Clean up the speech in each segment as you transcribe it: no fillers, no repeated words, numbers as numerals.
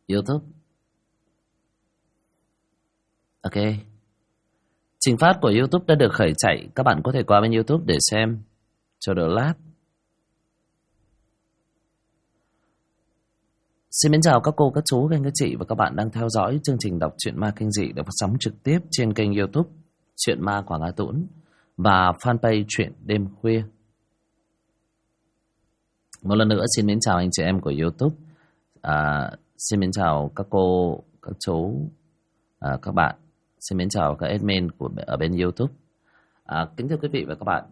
YouTube. Ok. Trình phát của YouTube đã được khởi chạy. Các bạn có thể qua bên YouTube để xem. Chờ đợi lát. Xin mến chào các cô, các chú, các anh, các chị và các bạn đang theo dõi chương trình đọc truyện ma kinh dị được phát sóng trực tiếp trên kênh YouTube Truyện Ma Quảng Á Tũng và fanpage Truyện Đêm Khuya. Một lần nữa xin mến chào anh chị em của YouTube. Xin mến chào các cô, các chú, các bạn. Xin mến chào các admin ở bên YouTube. Kính thưa quý vị và các bạn,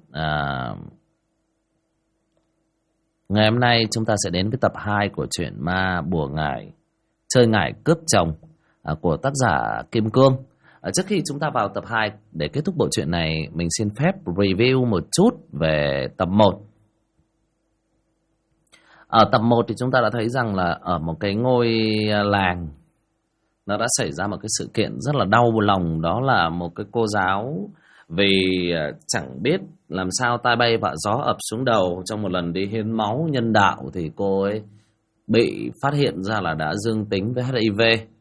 ngày hôm nay chúng ta sẽ đến với tập 2 của truyện ma Bùa Ngải Chơi Ngải Cướp Chồng của tác giả Kim Cương. Trước khi chúng ta vào tập 2 để kết thúc bộ truyện này, mình xin phép review một chút về tập 1. Ở tập 1 thì chúng ta đã thấy rằng là ở một cái ngôi làng nó đã xảy ra một cái sự kiện rất là đau lòng. Đó là một cái cô giáo vì chẳng biết làm sao tai bay vạ gió ập xuống đầu trong một lần đi hiến máu nhân đạo thì cô ấy bị phát hiện ra là đã dương tính với HIV.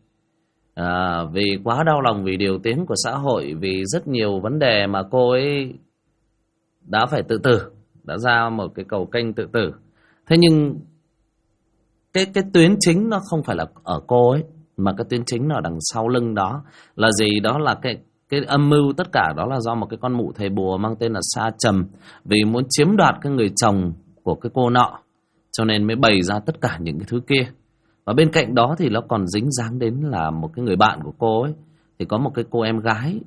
Vì quá đau lòng vì điều tiếng của xã hội, vì rất nhiều vấn đề mà cô ấy đã phải tự tử, đã ra một cái cầu kênh tự tử. Thế nhưng cái tuyến chính nó không phải là ở cô ấy, mà cái tuyến chính nó đằng sau lưng đó là gì? Đó là cái âm mưu tất cả đó là do một cái con mụ thầy bùa mang tên là Sa Trầm, vì muốn chiếm đoạt cái người chồng của cái cô nọ, cho nên mới bày ra tất cả những cái thứ kia. Và bên cạnh đó thì nó còn dính dáng đến là một cái người bạn của cô ấy, thì có một cái cô em gái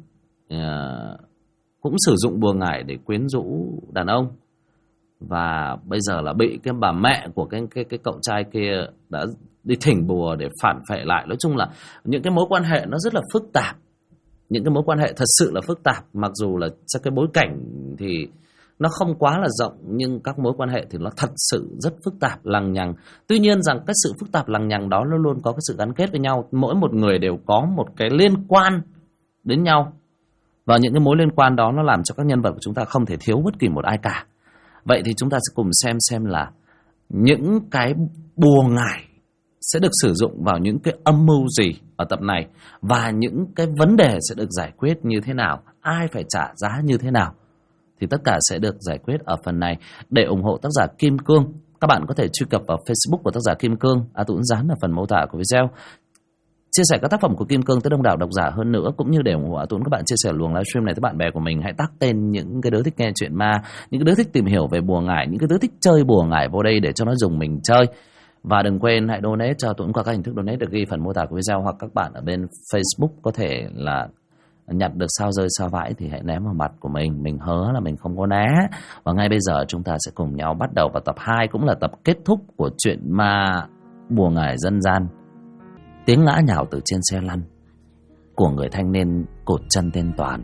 cũng sử dụng bùa ngải để quyến rũ đàn ông. Và bây giờ là bị cái bà mẹ của cái cậu trai kia đã đi thỉnh bùa để phản phệ lại. Nói chung là những cái mối quan hệ nó rất là phức tạp. Những cái mối quan hệ thật sự là phức tạp. Mặc dù là trong cái bối cảnh thì nó không quá là rộng, nhưng các mối quan hệ thì nó thật sự rất phức tạp, lằng nhằng. Tuy nhiên rằng cái sự phức tạp lằng nhằng đó nó luôn có cái sự gắn kết với nhau. Mỗi một người đều có một cái liên quan đến nhau. Và những cái mối liên quan đó nó làm cho các nhân vật của chúng ta không thể thiếu bất kỳ một ai cả. Vậy thì chúng ta sẽ cùng xem là những cái bùa ngải sẽ được sử dụng vào những cái âm mưu gì ở tập này, và những cái vấn đề sẽ được giải quyết như thế nào, ai phải trả giá như thế nào, thì tất cả sẽ được giải quyết ở phần này. Để ủng hộ tác giả Kim Cương, các bạn có thể truy cập vào Facebook của tác giả Kim Cương, Tũng dán ở phần mô tả của video, chia sẻ các tác phẩm của Kim Cương tới đông đảo độc giả hơn nữa. Cũng như để ủng hộ Tũng, các bạn chia sẻ luồng livestream này tới bạn bè của mình. Hãy tag tên những cái đứa thích nghe chuyện ma, những cái đứa thích tìm hiểu về bùa ngải, những cái đứa thích chơi bùa ngải vô đây để cho nó dùng mình chơi. Và đừng quên hãy donate cho Tũng qua các hình thức donate được ghi phần mô tả của video, hoặc các bạn ở bên Facebook có thể là nhặt được sao rơi sao vãi thì hãy ném vào mặt của mình. Mình hứa là mình không có né. Và ngay bây giờ chúng ta sẽ cùng nhau bắt đầu vào tập 2, cũng là tập kết thúc của chuyện ma Bùa Ngải Dân Gian. Tiếng ngã nhào từ trên xe lăn của người thanh niên cụt chân tên Toàn.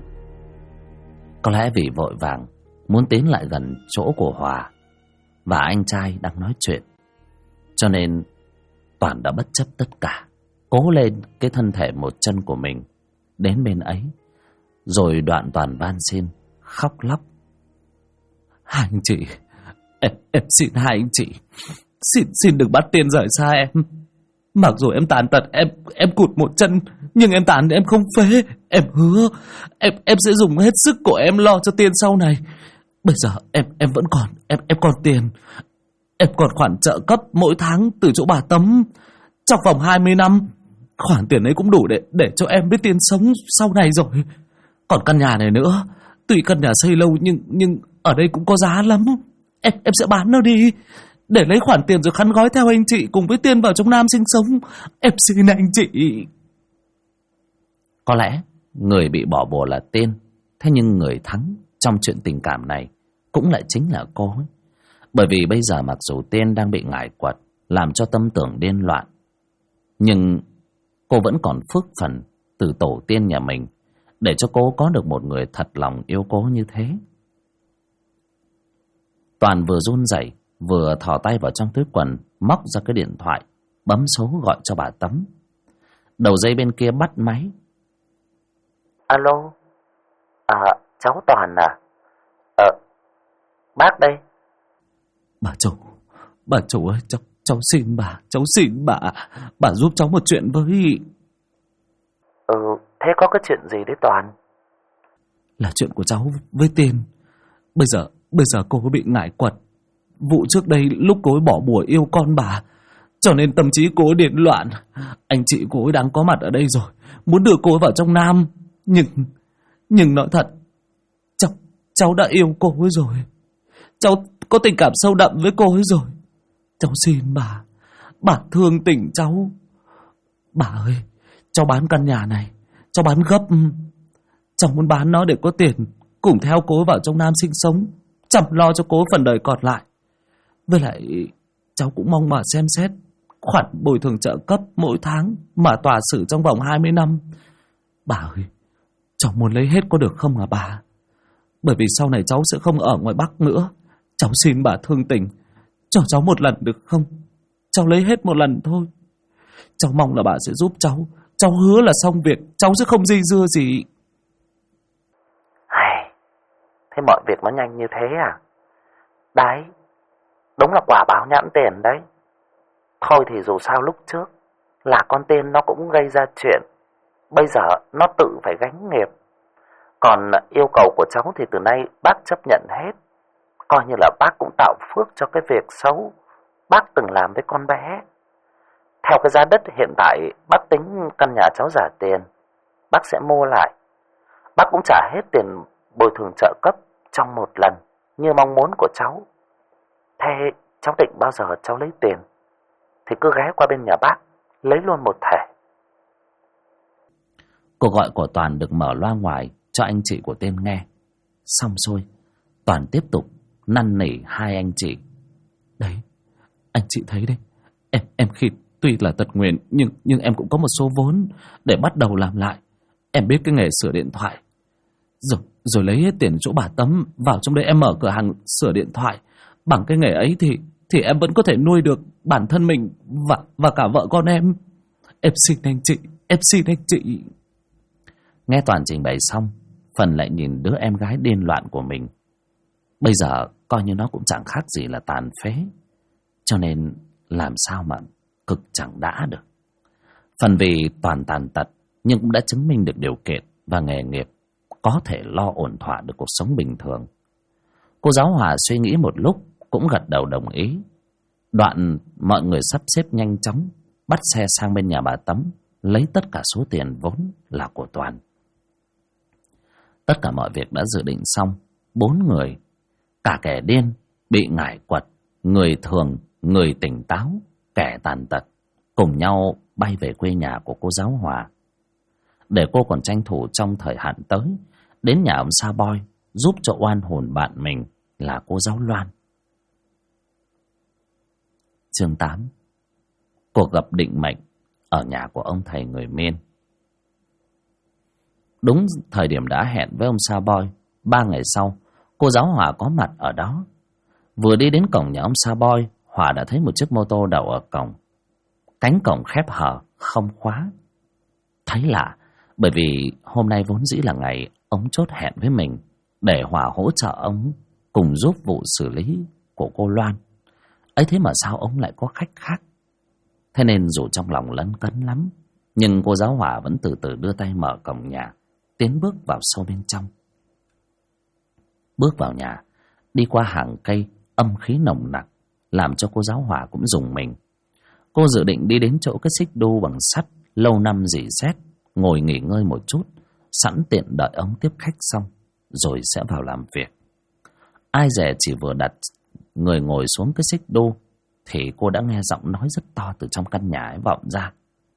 Có lẽ vì vội vàng muốn tiến lại gần chỗ của Hòa và anh trai đang nói chuyện, cho nên Toàn đã bất chấp tất cả, cố lên cái thân thể một chân của mình đến bên ấy. Rồi đoạn Toàn van xin, khóc lóc: "Hai anh chị, em xin hai anh chị, xin đừng bắt tiền rời xa em. Mặc dù em tàn tật, em cụt một chân, nhưng em tàn em không phế. Em hứa em sẽ dùng hết sức của em lo cho Tiên sau này. Bây giờ em vẫn còn em còn tiền. Em còn khoản trợ cấp mỗi tháng từ chỗ bà Tấm. Trong vòng 20 năm, khoản tiền ấy cũng đủ để cho em biết Tiên sống sau này rồi. Còn căn nhà này nữa, tuy căn nhà xây lâu nhưng ở đây cũng có giá lắm. Em sẽ bán nó đi để lấy khoản tiền rồi khăn gói theo anh chị cùng với Tiên vào trong Nam sinh sống. Em xin anh chị." Có lẽ người bị bỏ bùa là Tiên, thế nhưng người thắng trong chuyện tình cảm này cũng lại chính là cô ấy. Bởi vì bây giờ mặc dù Tiên đang bị ngải quật làm cho tâm tưởng điên loạn, nhưng cô vẫn còn phước phần từ tổ tiên nhà mình để cho cô có được một người thật lòng yêu cô như thế. Toàn vừa run rẩy vừa thò tay vào trong túi quần, móc ra cái điện thoại, bấm số gọi cho bà Tấm. Đầu dây bên kia bắt máy. "Alo, cháu Toàn à? Bác đây." Bà chủ ơi, cháu xin bà giúp cháu một chuyện với. Thế có cái chuyện gì đấy Toàn? Là chuyện của cháu với Tiên. Bây giờ cô ấy bị ngải quật. Vụ trước đây lúc cô ấy bỏ bùa yêu con bà, cho nên tâm trí cô ấy điên loạn. Anh chị cô ấy đang có mặt ở đây rồi, muốn đưa cô ấy vào trong Nam. Nhưng nói thật, cháu đã yêu cô ấy rồi. Cháu có tình cảm sâu đậm với cô ấy rồi. Cháu xin bà thương tình cháu. Bà ơi, cháu bán căn nhà này, cháu bán gấp. Cháu muốn bán nó để có tiền cùng theo cô ấy vào trong Nam sinh sống, chăm lo cho cô ấy phần đời còn lại. Với lại cháu cũng mong bà xem xét khoản bồi thường trợ cấp mỗi tháng mà tòa xử trong vòng 20 năm. Bà ơi, cháu muốn lấy hết có được không hả bà? Bởi vì sau này cháu sẽ không ở ngoài Bắc nữa. Cháu xin bà thương tình, cho cháu một lần được không? Cháu lấy hết một lần thôi. Cháu mong là bà sẽ giúp cháu. Cháu hứa là xong việc, cháu sẽ không dây dưa gì. Thế mọi việc nó nhanh như thế à? Đấy, đúng là quả báo nhãn tiền đấy. Thôi thì dù sao lúc trước là con Tiên nó cũng gây ra chuyện, bây giờ nó tự phải gánh nghiệp. Còn yêu cầu của cháu thì từ nay bác chấp nhận hết. Coi như là bác cũng tạo phước cho cái việc xấu bác từng làm với con bé. Theo cái giá đất hiện tại, bác tính căn nhà cháu giả tiền, bác sẽ mua lại. Bác cũng trả hết tiền bồi thường trợ cấp trong một lần như mong muốn của cháu. Thế cháu định bao giờ cháu lấy tiền thì cứ ghé qua bên nhà bác lấy luôn một thể. Cuộc gọi của Toàn được mở loa ngoài cho anh chị của Tiên nghe. Xong xuôi, Toàn tiếp tục năn nỉ hai anh chị. Đấy, anh chị thấy đấy, em khi tuy là tật nguyền nhưng em cũng có một số vốn để bắt đầu làm lại. Em biết cái nghề sửa điện thoại. Rồi lấy hết tiền chỗ bà Tấm vào trong đây em mở cửa hàng sửa điện thoại. Bằng cái nghề ấy thì em vẫn có thể nuôi được bản thân mình và cả vợ con em. Em xin anh chị. Nghe Toàn trình bày xong, Phần lại nhìn đứa em gái điên loạn của mình. Bây giờ coi như nó cũng chẳng khác gì là tàn phế, cho nên làm sao mà cực chẳng đã được. Phần vì Toàn tàn tật nhưng cũng đã chứng minh được điều kiện và nghề nghiệp có thể lo ổn thỏa được cuộc sống bình thường. Cô giáo Hòa suy nghĩ một lúc cũng gật đầu đồng ý. Đoạn mọi người sắp xếp nhanh chóng bắt xe sang bên nhà bà Tấm lấy tất cả số tiền vốn là của Toàn. Tất cả mọi việc đã dự định xong. 4 người, cả kẻ điên, bị ngải quật, người thường, người tỉnh táo, kẻ tàn tật, cùng nhau bay về quê nhà của cô giáo Hòa. Để cô còn tranh thủ trong thời hạn tới đến nhà ông Sa Boy giúp cho oan hồn bạn mình là cô giáo Loan. Chương 8. Cuộc gặp định mệnh ở nhà của ông thầy người Miên. Đúng thời điểm đã hẹn với ông Sa Boy, 3 ngày sau, cô giáo Hòa có mặt ở đó. Vừa đi đến cổng nhà ông Sa Boy, Hòa đã thấy một chiếc mô tô đậu ở cổng. Cánh cổng khép hờ, không khóa. Thấy lạ, bởi vì hôm nay vốn dĩ là ngày ông chốt hẹn với mình để Hòa hỗ trợ ông cùng giúp vụ xử lý của cô Loan. Ấy thế mà sao ông lại có khách khác? Thế nên dù trong lòng lấn cấn lắm, nhưng cô giáo Hòa vẫn từ từ đưa tay mở cổng nhà, tiến bước vào sâu bên trong. Bước vào nhà, đi qua hàng cây âm khí nồng nặc, làm cho cô giáo Hòa cũng rùng mình. Cô dự định đi đến chỗ cái xích đu bằng sắt lâu năm rỉ sét, ngồi nghỉ ngơi một chút, sẵn tiện đợi ông tiếp khách xong rồi sẽ vào làm việc. Ai dè chỉ vừa đặt người ngồi xuống cái xích đu thì cô đã nghe giọng nói rất to từ trong căn nhà ấy vọng ra.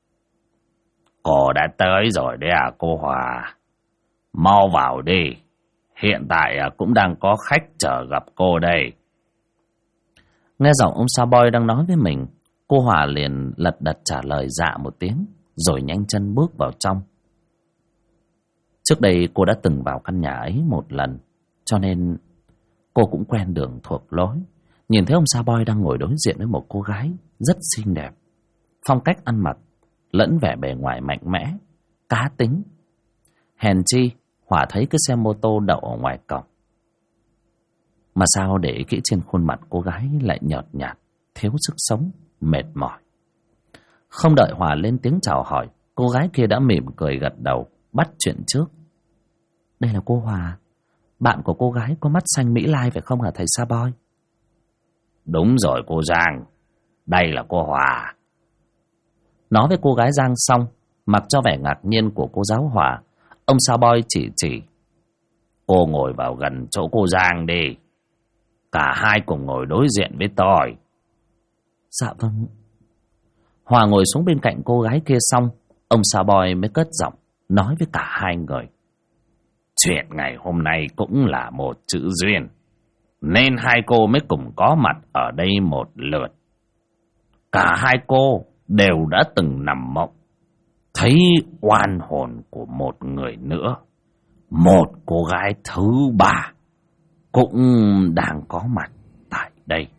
Cô đã tới rồi đấy à cô Hòa? Mau vào đi, hiện tại cũng đang có khách chờ gặp cô đây. Nghe giọng ông Sa Boy đang nói với mình, cô Hòa liền lật đật trả lời dạ một tiếng, rồi nhanh chân bước vào trong. Trước đây cô đã từng vào căn nhà ấy một lần, cho nên cô cũng quen đường thuộc lối. Nhìn thấy ông Sa Boy đang ngồi đối diện với một cô gái rất xinh đẹp, phong cách ăn mặc lẫn vẻ bề ngoài mạnh mẽ, cá tính. Hèn chi Hòa thấy cái xe mô tô đậu ở ngoài cổng, mà sao để kỹ trên khuôn mặt cô gái lại nhợt nhạt, thiếu sức sống, mệt mỏi. Không đợi Hòa lên tiếng chào hỏi, cô gái kia đã mỉm cười gật đầu, bắt chuyện trước. Đây là cô Hòa, bạn của cô gái có mắt xanh Mỹ Lai phải không hả thầy Sa Boy? Đúng rồi cô Giang, đây là cô Hòa. Nói với cô gái Giang xong, mặc cho vẻ ngạc nhiên của cô giáo Hòa, ông Sa Boy chỉ. Cô ngồi vào gần chỗ cô Giang đi. Cả hai cùng ngồi đối diện với tôi. Dạ vâng. Hòa ngồi xuống bên cạnh cô gái kia xong, ông Sa Boy mới cất giọng nói với cả hai người. Chuyện ngày hôm nay cũng là một chữ duyên, nên hai cô mới cùng có mặt ở đây một lượt. Cả hai cô đều đã từng nằm mộng, thấy oan hồn của một người nữa. Một cô gái thứ ba cũng đang có mặt tại đây.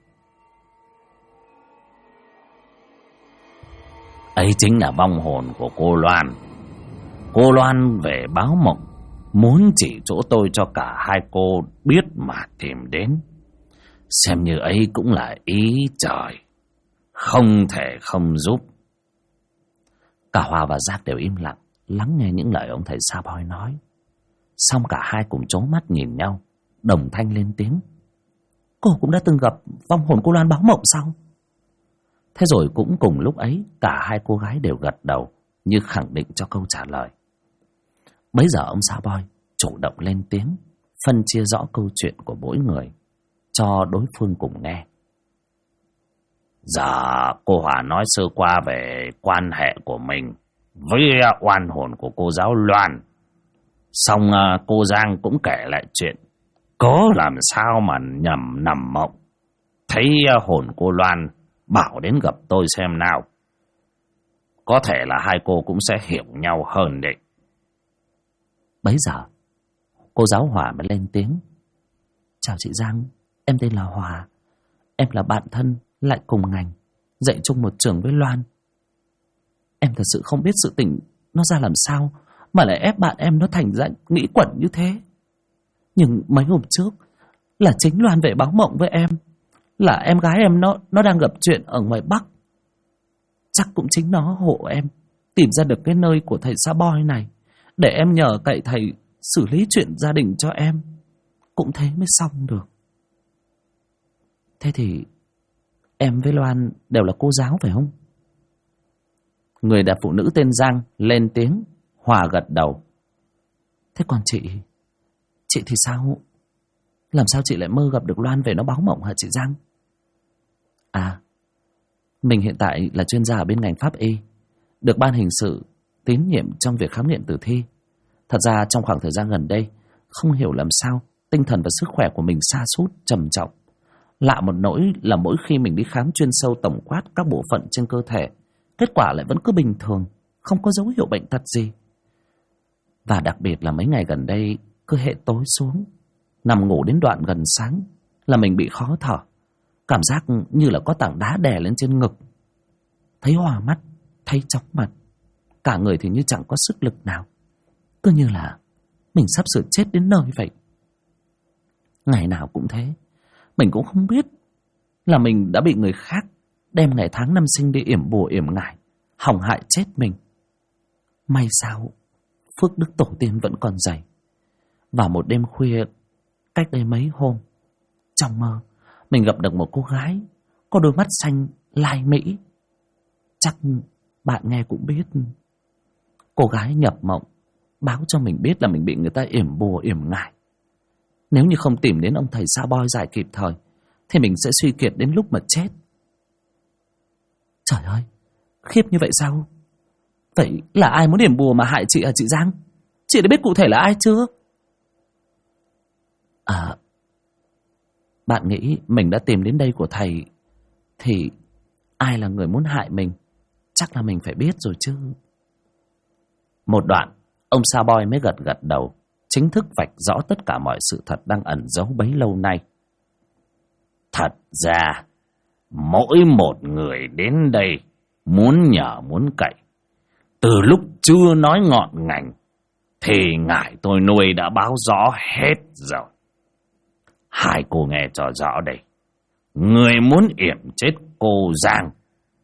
Ấy chính là vong hồn của cô Loan. Cô Loan về báo mộng, muốn chỉ chỗ tôi cho cả hai cô biết mà tìm đến. Xem như ấy cũng là ý trời, không thể không giúp. Cả Hòa và Giác đều im lặng, lắng nghe những lời ông thầy Sa Boy nói. Xong cả hai cùng trố mắt nhìn nhau, đồng thanh lên tiếng. Cô cũng đã từng gặp vong hồn cô Loan báo mộng sao? Thế rồi cũng cùng lúc ấy, cả hai cô gái đều gật đầu, như khẳng định cho câu trả lời. Bấy giờ ông Sa Boy chủ động lên tiếng, phân chia rõ câu chuyện của mỗi người, cho đối phương cùng nghe. Giờ cô Hòa nói sơ qua về quan hệ của mình với oan hồn của cô giáo Loan. Xong cô Giang cũng kể lại chuyện có làm sao mà nhầm nằm mộng, thấy hồn cô Loan bảo đến gặp tôi xem nào. Có thể là hai cô cũng sẽ hiểu nhau hơn đấy. Bấy giờ cô giáo Hòa mới lên tiếng. Chào chị Giang, em tên là Hòa. Em là bạn thân lại cùng ngành, dạy chung một trường với Loan. Em thật sự không biết sự tình nó ra làm sao mà lại ép bạn em nó thành ra nghĩ quẩn như thế. Nhưng mấy hôm trước là chính Loan về báo mộng với em, là em gái em nó đang gặp chuyện ở ngoài Bắc. Chắc cũng chính nó hộ em tìm ra được cái nơi của thầy Sa Boy này, để em nhờ cậy thầy xử lý chuyện gia đình cho em. Cũng thế mới xong được. Thế thì em với Loan đều là cô giáo phải không? Người đẹp phụ nữ tên Giang lên tiếng. Hòa gật đầu. Thế còn chị thì sao? Làm sao chị lại mơ gặp được Loan về nó báo mộng hả chị Giang? À, mình hiện tại là chuyên gia ở bên ngành pháp y, được ban hình sự tín nhiệm trong việc khám nghiệm tử thi. Thật ra trong khoảng thời gian gần đây, không hiểu làm sao tinh thần và sức khỏe của mình sa sút trầm trọng. Lạ một nỗi là mỗi khi mình đi khám chuyên sâu tổng quát các bộ phận trên cơ thể, kết quả lại vẫn cứ bình thường, không có dấu hiệu bệnh tật gì. Và đặc biệt là mấy ngày gần đây, cứ hệ tối xuống, nằm ngủ đến đoạn gần sáng là mình bị khó thở, cảm giác như là có tảng đá đè lên trên ngực. Thấy hoa mắt, thấy chóng mặt, cả người thì như chẳng có sức lực nào, cứ như là mình sắp sửa chết đến nơi vậy. Ngày nào cũng thế, mình cũng không biết là mình đã bị người khác đem ngày tháng năm sinh đi yểm bùa yểm ngải, hỏng hại chết mình. May sao phước đức tổ tiên vẫn còn dày. Vào một đêm khuya cách đây mấy hôm, trong mơ mình gặp được một cô gái có đôi mắt xanh lai mỹ. Chắc bạn nghe cũng biết. Cô gái nhập mộng báo cho mình biết là mình bị người ta yểm bùa yểm ngải. Nếu như không tìm đến ông thầy Sa Boy giải kịp thời thì mình sẽ suy kiệt đến lúc mà chết. Trời ơi, khiếp như vậy sao? Vậy là ai muốn yểm bùa mà hại chị hả chị Giang? Chị đã biết cụ thể là ai chưa? À, bạn nghĩ mình đã tìm đến đây của thầy thì ai là người muốn hại mình chắc là mình phải biết rồi chứ. Một đoạn, ông Sa Boy mới gật gật đầu, chính thức vạch rõ tất cả mọi sự thật đang ẩn giấu bấy lâu nay. Thật ra, mỗi một người đến đây muốn nhờ muốn cậy, từ lúc chưa nói ngọn ngành thì ngải tôi nuôi đã báo rõ hết rồi. Hai cô nghe cho rõ đây. Người muốn yểm chết cô Giang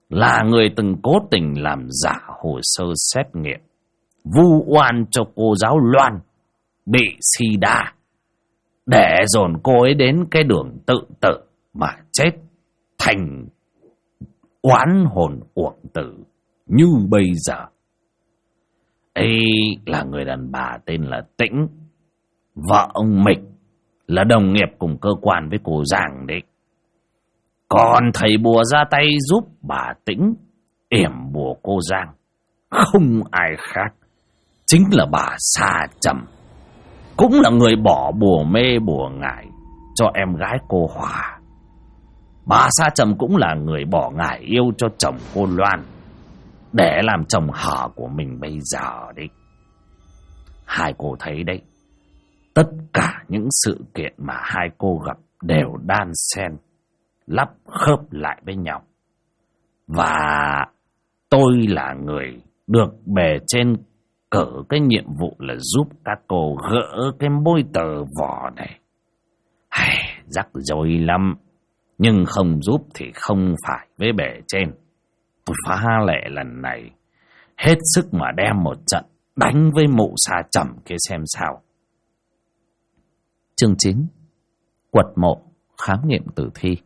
là người từng cố tình làm giả hồ sơ xét nghiệm, vu oan cho cô giáo Loan bị sida, để dồn cô ấy đến cái đường tự tử mà chết thành oán hồn uổng tử như bây giờ. Ấy là người đàn bà tên là Tĩnh, vợ ông Mịch, là đồng nghiệp cùng cơ quan với cô Giang đấy. Còn thầy bùa ra tay giúp bà Tĩnh yểm bùa cô Giang không ai khác, chính là bà Sa Trầm, cũng là người bỏ bùa mê bùa ngải cho em gái cô Hòa. Bà Sa Trầm cũng là người bỏ ngải yêu cho chồng cô Loan để làm chồng hở của mình bây giờ đấy. Hai cô thấy đấy, tất cả những sự kiện mà hai cô gặp đều đan xen, lắp khớp lại với nhau. Và tôi là người được bề trên cử cái nhiệm vụ là giúp các cô gỡ cái mối tờ vò này. Rắc rối lắm, nhưng không giúp thì không phải với bề trên. Tôi phá lệ lần này hết sức mà đem một trận đánh với mụ Sa Trầm kia xem sao. Chương 9. Quật mộ khám nghiệm tử thi.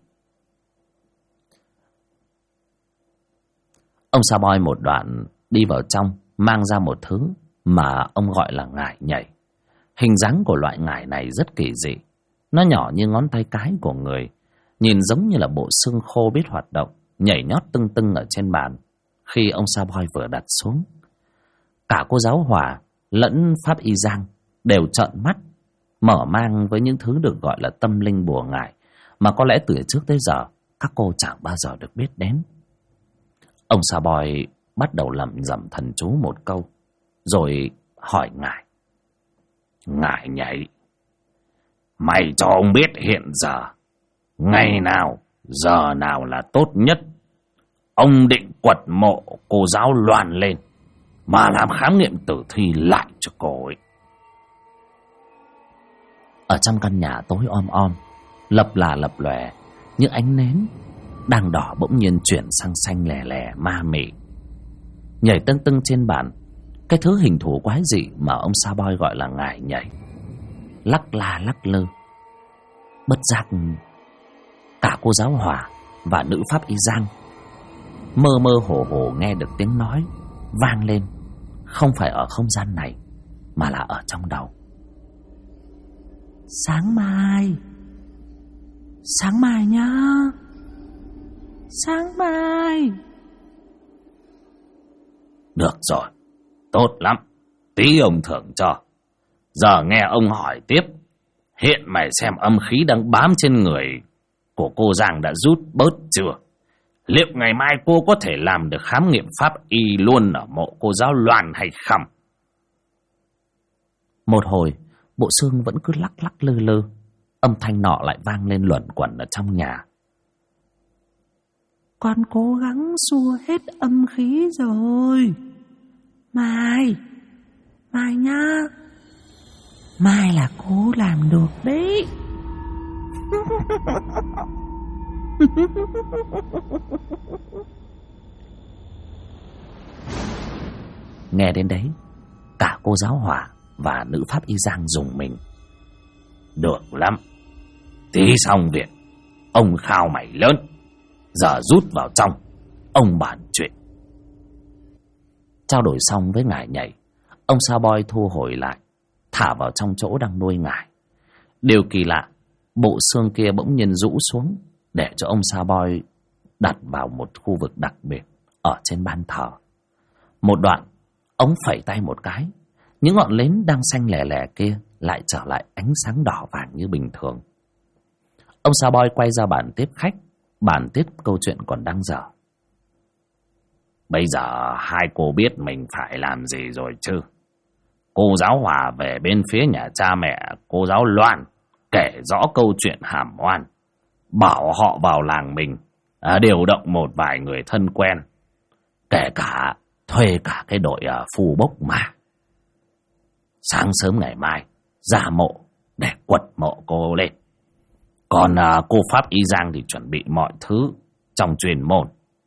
Ông Sa Boy một đoạn đi vào trong, mang ra một thứ mà ông gọi là ngải nhảy. Hình dáng của loại ngải này rất kỳ dị. Nó nhỏ như ngón tay cái của người, nhìn giống như là bộ xương khô biết hoạt động, nhảy nhót tưng tưng ở trên bàn. Khi ông Sa Boy vừa đặt xuống, cả cô giáo Hòa lẫn Pháp Y Giang đều trợn mắt, mở mang với những thứ được gọi là tâm linh bùa ngải mà có lẽ từ trước tới giờ các cô chẳng bao giờ được biết đến. Ông Sa Boy bắt đầu lẩm nhẩm thần chú một câu, rồi hỏi ngải: Ngải nhảy, mày cho ông biết hiện giờ ngày nào, giờ nào là tốt nhất. Ông định quật mộ cô giáo Loan lên mà làm khám nghiệm tử thi lại cho cô ấy. Ở trong căn nhà tối om om, lập là lập lòe, những ánh nến đang đỏ bỗng nhiên chuyển sang xanh lè lè ma mị, nhảy tưng tưng trên bàn. Cái thứ hình thù quái dị mà ông Sa Boy gọi là ngải nhảy lắc la lắc lư. Bất giác cả cô giáo Hòa và nữ Pháp Y Giang mơ mơ hồ hồ nghe được tiếng nói vang lên, không phải ở không gian này mà là ở trong đầu. Sáng mai nhá, sáng mai. Được rồi, tốt lắm, tí ông thưởng cho. Giờ nghe ông hỏi tiếp, hiện mày xem âm khí đang bám trên người của cô Giang đã rút bớt chưa? Liệu ngày mai cô có thể làm được khám nghiệm pháp y luôn ở mộ cô giáo Loan hay không? Một hồi, bộ xương vẫn cứ lắc lắc lư lư, âm thanh nọ lại vang lên luẩn quẩn ở trong nhà. Con cố gắng xua hết âm khí rồi. Mai nhá, mai là cố làm được đấy. Nghe đến đấy, cả cô giáo Hòa và nữ Pháp Y Giang rùng mình. Được lắm, tí xong việc ông khao mày lớn, giờ rút vào trong, ông bàn chuyện. Trao đổi xong với ngải nhảy, ông Sa Boy thu hồi lại, thả vào trong chỗ đang nuôi ngải. Điều kỳ lạ, bộ xương kia bỗng nhiên rũ xuống, để cho ông Sa Boy đặt vào một khu vực đặc biệt ở trên ban thờ. Một đoạn, ông phẩy tay một cái, những ngọn nến đang xanh lè lè kia lại trở lại ánh sáng đỏ vàng như bình thường. Ông Sa Boy quay ra bàn tiếp khách, bàn tiếp câu chuyện còn đang dở. Bây giờ hai cô biết mình phải làm gì rồi chứ? Cô giáo Hòa về bên phía nhà cha mẹ cô giáo Loan, kể rõ câu chuyện hàm oan, bảo họ vào làng mình điều động một vài người thân quen, kể cả thuê cả cái đội phù bốc mà. Sáng sớm ngày mai ra mộ để quật mộ cô lên. Còn cô Pháp Y Giang thì chuẩn bị mọi thứ trong chuyên môn.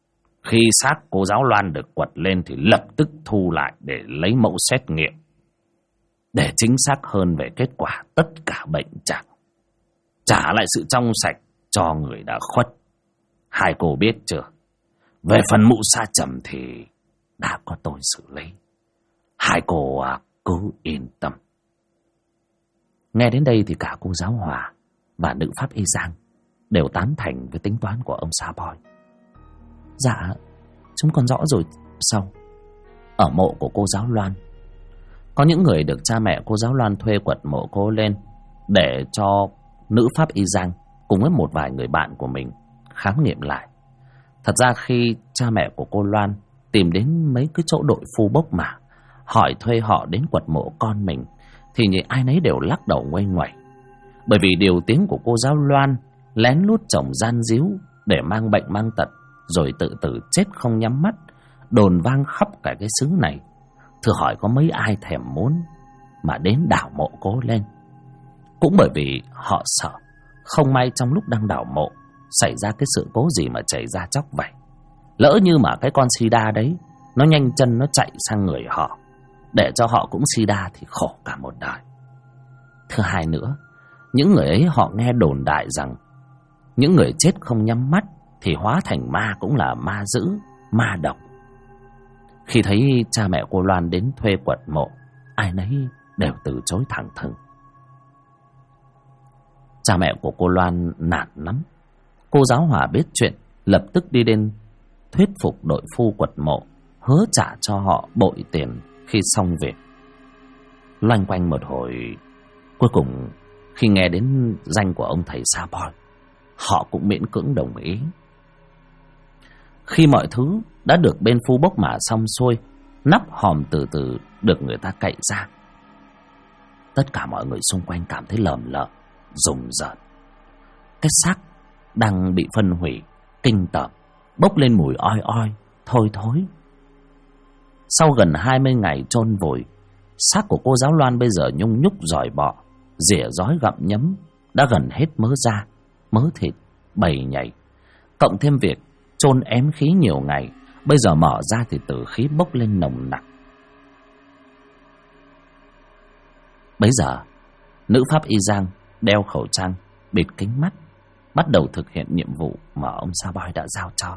Khi xác cô giáo Loan được quật lên thì lập tức thu lại để lấy mẫu xét nghiệm, để chính xác hơn về kết quả tất cả bệnh trạng, trả lại sự trong sạch cho người đã khuất. Hai cô biết chưa? Về phần mụ Sa Trầm thì đã có tôi xử lý. Hai cô cứ yên tâm. Nghe đến đây thì cả cô giáo Hòa và nữ pháp y Giang đều tán thành với tính toán của ông Sa Boy. Dạ, chúng con rõ rồi. Sau, ở mộ của cô giáo Loan, có những người được cha mẹ cô giáo Loan thuê quật mộ cô lên để cho nữ pháp y Giang cùng với một vài người bạn của mình khám nghiệm lại. Thật ra khi cha mẹ của cô Loan tìm đến mấy cái chỗ đội phu bốc mà hỏi thuê họ đến quật mộ con mình thì ai nấy đều lắc đầu nguây nguẩy. Bởi vì điều tiếng của cô giáo Loan lén lút chồng gian díu để mang bệnh mang tật rồi tự tử chết không nhắm mắt đồn vang khắp cả cái xứ này. Thử hỏi có mấy ai thèm muốn mà đến đào mộ cô lên. Cũng bởi vì họ sợ không may trong lúc đang đào mộ xảy ra cái sự cố gì mà chảy ra chóc vậy. Lỡ như mà cái con sida đấy nó nhanh chân nó chạy sang người họ, để cho họ cũng sida thì khổ cả một đời. Thứ hai nữa, những người ấy họ nghe đồn đại rằng những người chết không nhắm mắt thì hóa thành ma, cũng là ma dữ, ma độc. Khi thấy cha mẹ cô Loan đến thuê quật mộ, ai nấy đều từ chối thẳng thừng. Cha mẹ của cô Loan nản lắm. Cô giáo Hòa biết chuyện, lập tức đi đến thuyết phục đội phu quật mộ, hứa trả cho họ bội tiền khi xong việc. Loanh quanh một hồi, cuối cùng khi nghe đến danh của ông thầy Sa Boy, họ cũng miễn cưỡng đồng ý. Khi mọi thứ đã được bên phu bốc mả xong xuôi, nắp hòm từ từ được người ta cậy ra, tất cả mọi người xung quanh cảm thấy lởm lợm, rùng rợn. Cái xác đang bị phân hủy, kinh tởm, bốc lên mùi oi oi, thôi thối. Sau gần 20 ngày chôn vùi, xác của cô giáo Loan bây giờ nhung nhúc giỏi bọ, rỉa rói gặm nhấm, đã gần hết mớ da, mớ thịt, bầy nhảy. Cộng thêm việc chôn ém khí nhiều ngày, bây giờ mở ra thì tử khí bốc lên nồng nặc. Bấy giờ, nữ pháp y Giang đeo khẩu trang, bịt kính mắt, bắt đầu thực hiện nhiệm vụ mà ông Sa Boy đã giao cho.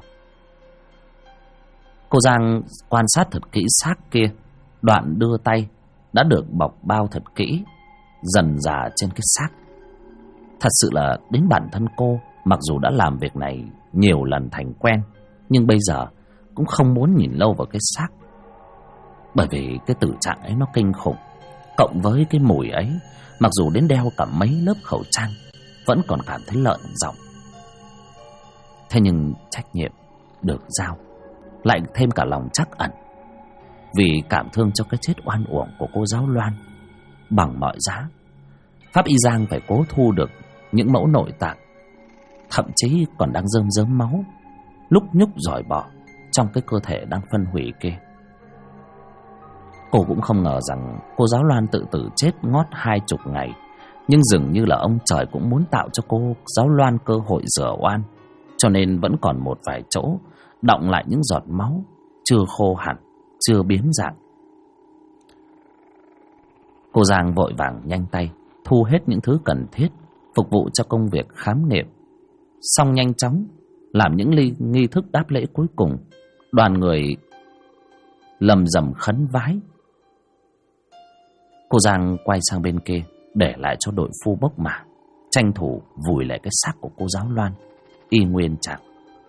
Cô Giang quan sát thật kỹ xác kia, đoạn đưa tay đã được bọc bao thật kỹ, dần dà trên cái xác. Thật sự là đến bản thân cô, mặc dù đã làm việc này nhiều lần thành quen, nhưng bây giờ cũng không muốn nhìn lâu vào cái xác. Bởi vì cái tử trạng ấy nó kinh khủng, cộng với cái mùi ấy, mặc dù đến đeo cả mấy lớp khẩu trang, vẫn còn cảm thấy lợn giọng. Thế nhưng trách nhiệm được giao, lại thêm cả lòng trắc ẩn, vì cảm thương cho cái chết oan uổng của cô giáo Loan. Bằng mọi giá, pháp y Giang phải cố thu được những mẫu nội tạng, thậm chí còn đang rơm rớm máu, lúc nhúc giỏi bọ trong cái cơ thể đang phân hủy kia. Cô cũng không ngờ rằng cô giáo Loan tự tử chết ngót 20 ngày, nhưng dường như là ông trời cũng muốn tạo cho cô giáo Loan cơ hội rửa oan, cho nên vẫn còn một vài chỗ đọng lại những giọt máu chưa khô hẳn, chưa biến dạng. Cô Giang vội vàng nhanh tay thu hết những thứ cần thiết phục vụ cho công việc khám nghiệm, xong nhanh chóng làm những nghi thức đáp lễ cuối cùng. Đoàn người lầm rầm khấn vái. Cô Giang quay sang bên kia để lại cho đội phu bốc mả tranh thủ vùi lại cái xác của cô giáo Loan y nguyên trạng.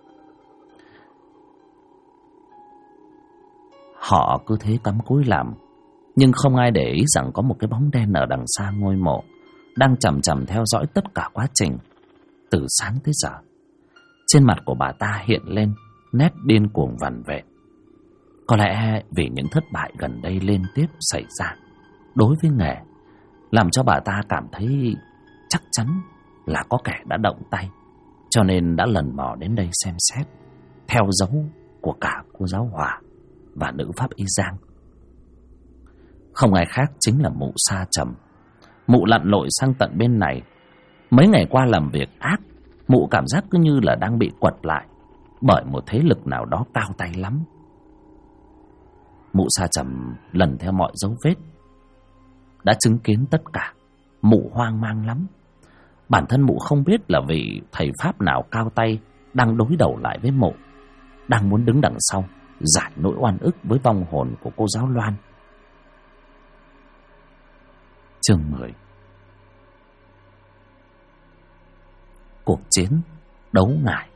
Họ cứ thế cắm cúi làm, nhưng không ai để ý rằng có một cái bóng đen ở đằng xa ngôi mộ đang chằm chằm theo dõi tất cả quá trình từ sáng tới giờ. Trên mặt của bà ta hiện lên nét điên cuồng vằn vện. Có lẽ vì những thất bại gần đây liên tiếp xảy ra đối với nghề, làm cho bà ta cảm thấy chắc chắn là có kẻ đã động tay, cho nên đã lần mò đến đây xem xét, theo dấu của cả cô giáo Hòa và nữ pháp y Giang. Không ai khác chính là mụ Sa Trầm. Mụ lặn lội sang tận bên này. Mấy ngày qua làm việc ác, mụ cảm giác cứ như là đang bị quật lại. bởi một thế lực nào đó cao tay lắm. Mụ Sa Trầm lần theo mọi dấu vết, đã chứng kiến tất cả. Mụ hoang mang lắm. Bản thân mụ không biết là vị thầy pháp nào cao tay đang đối đầu lại với mụ, đang muốn đứng đằng sau giải nỗi oan ức với vong hồn của cô giáo Loan. Chương 10. Cuộc chiến đấu ngải.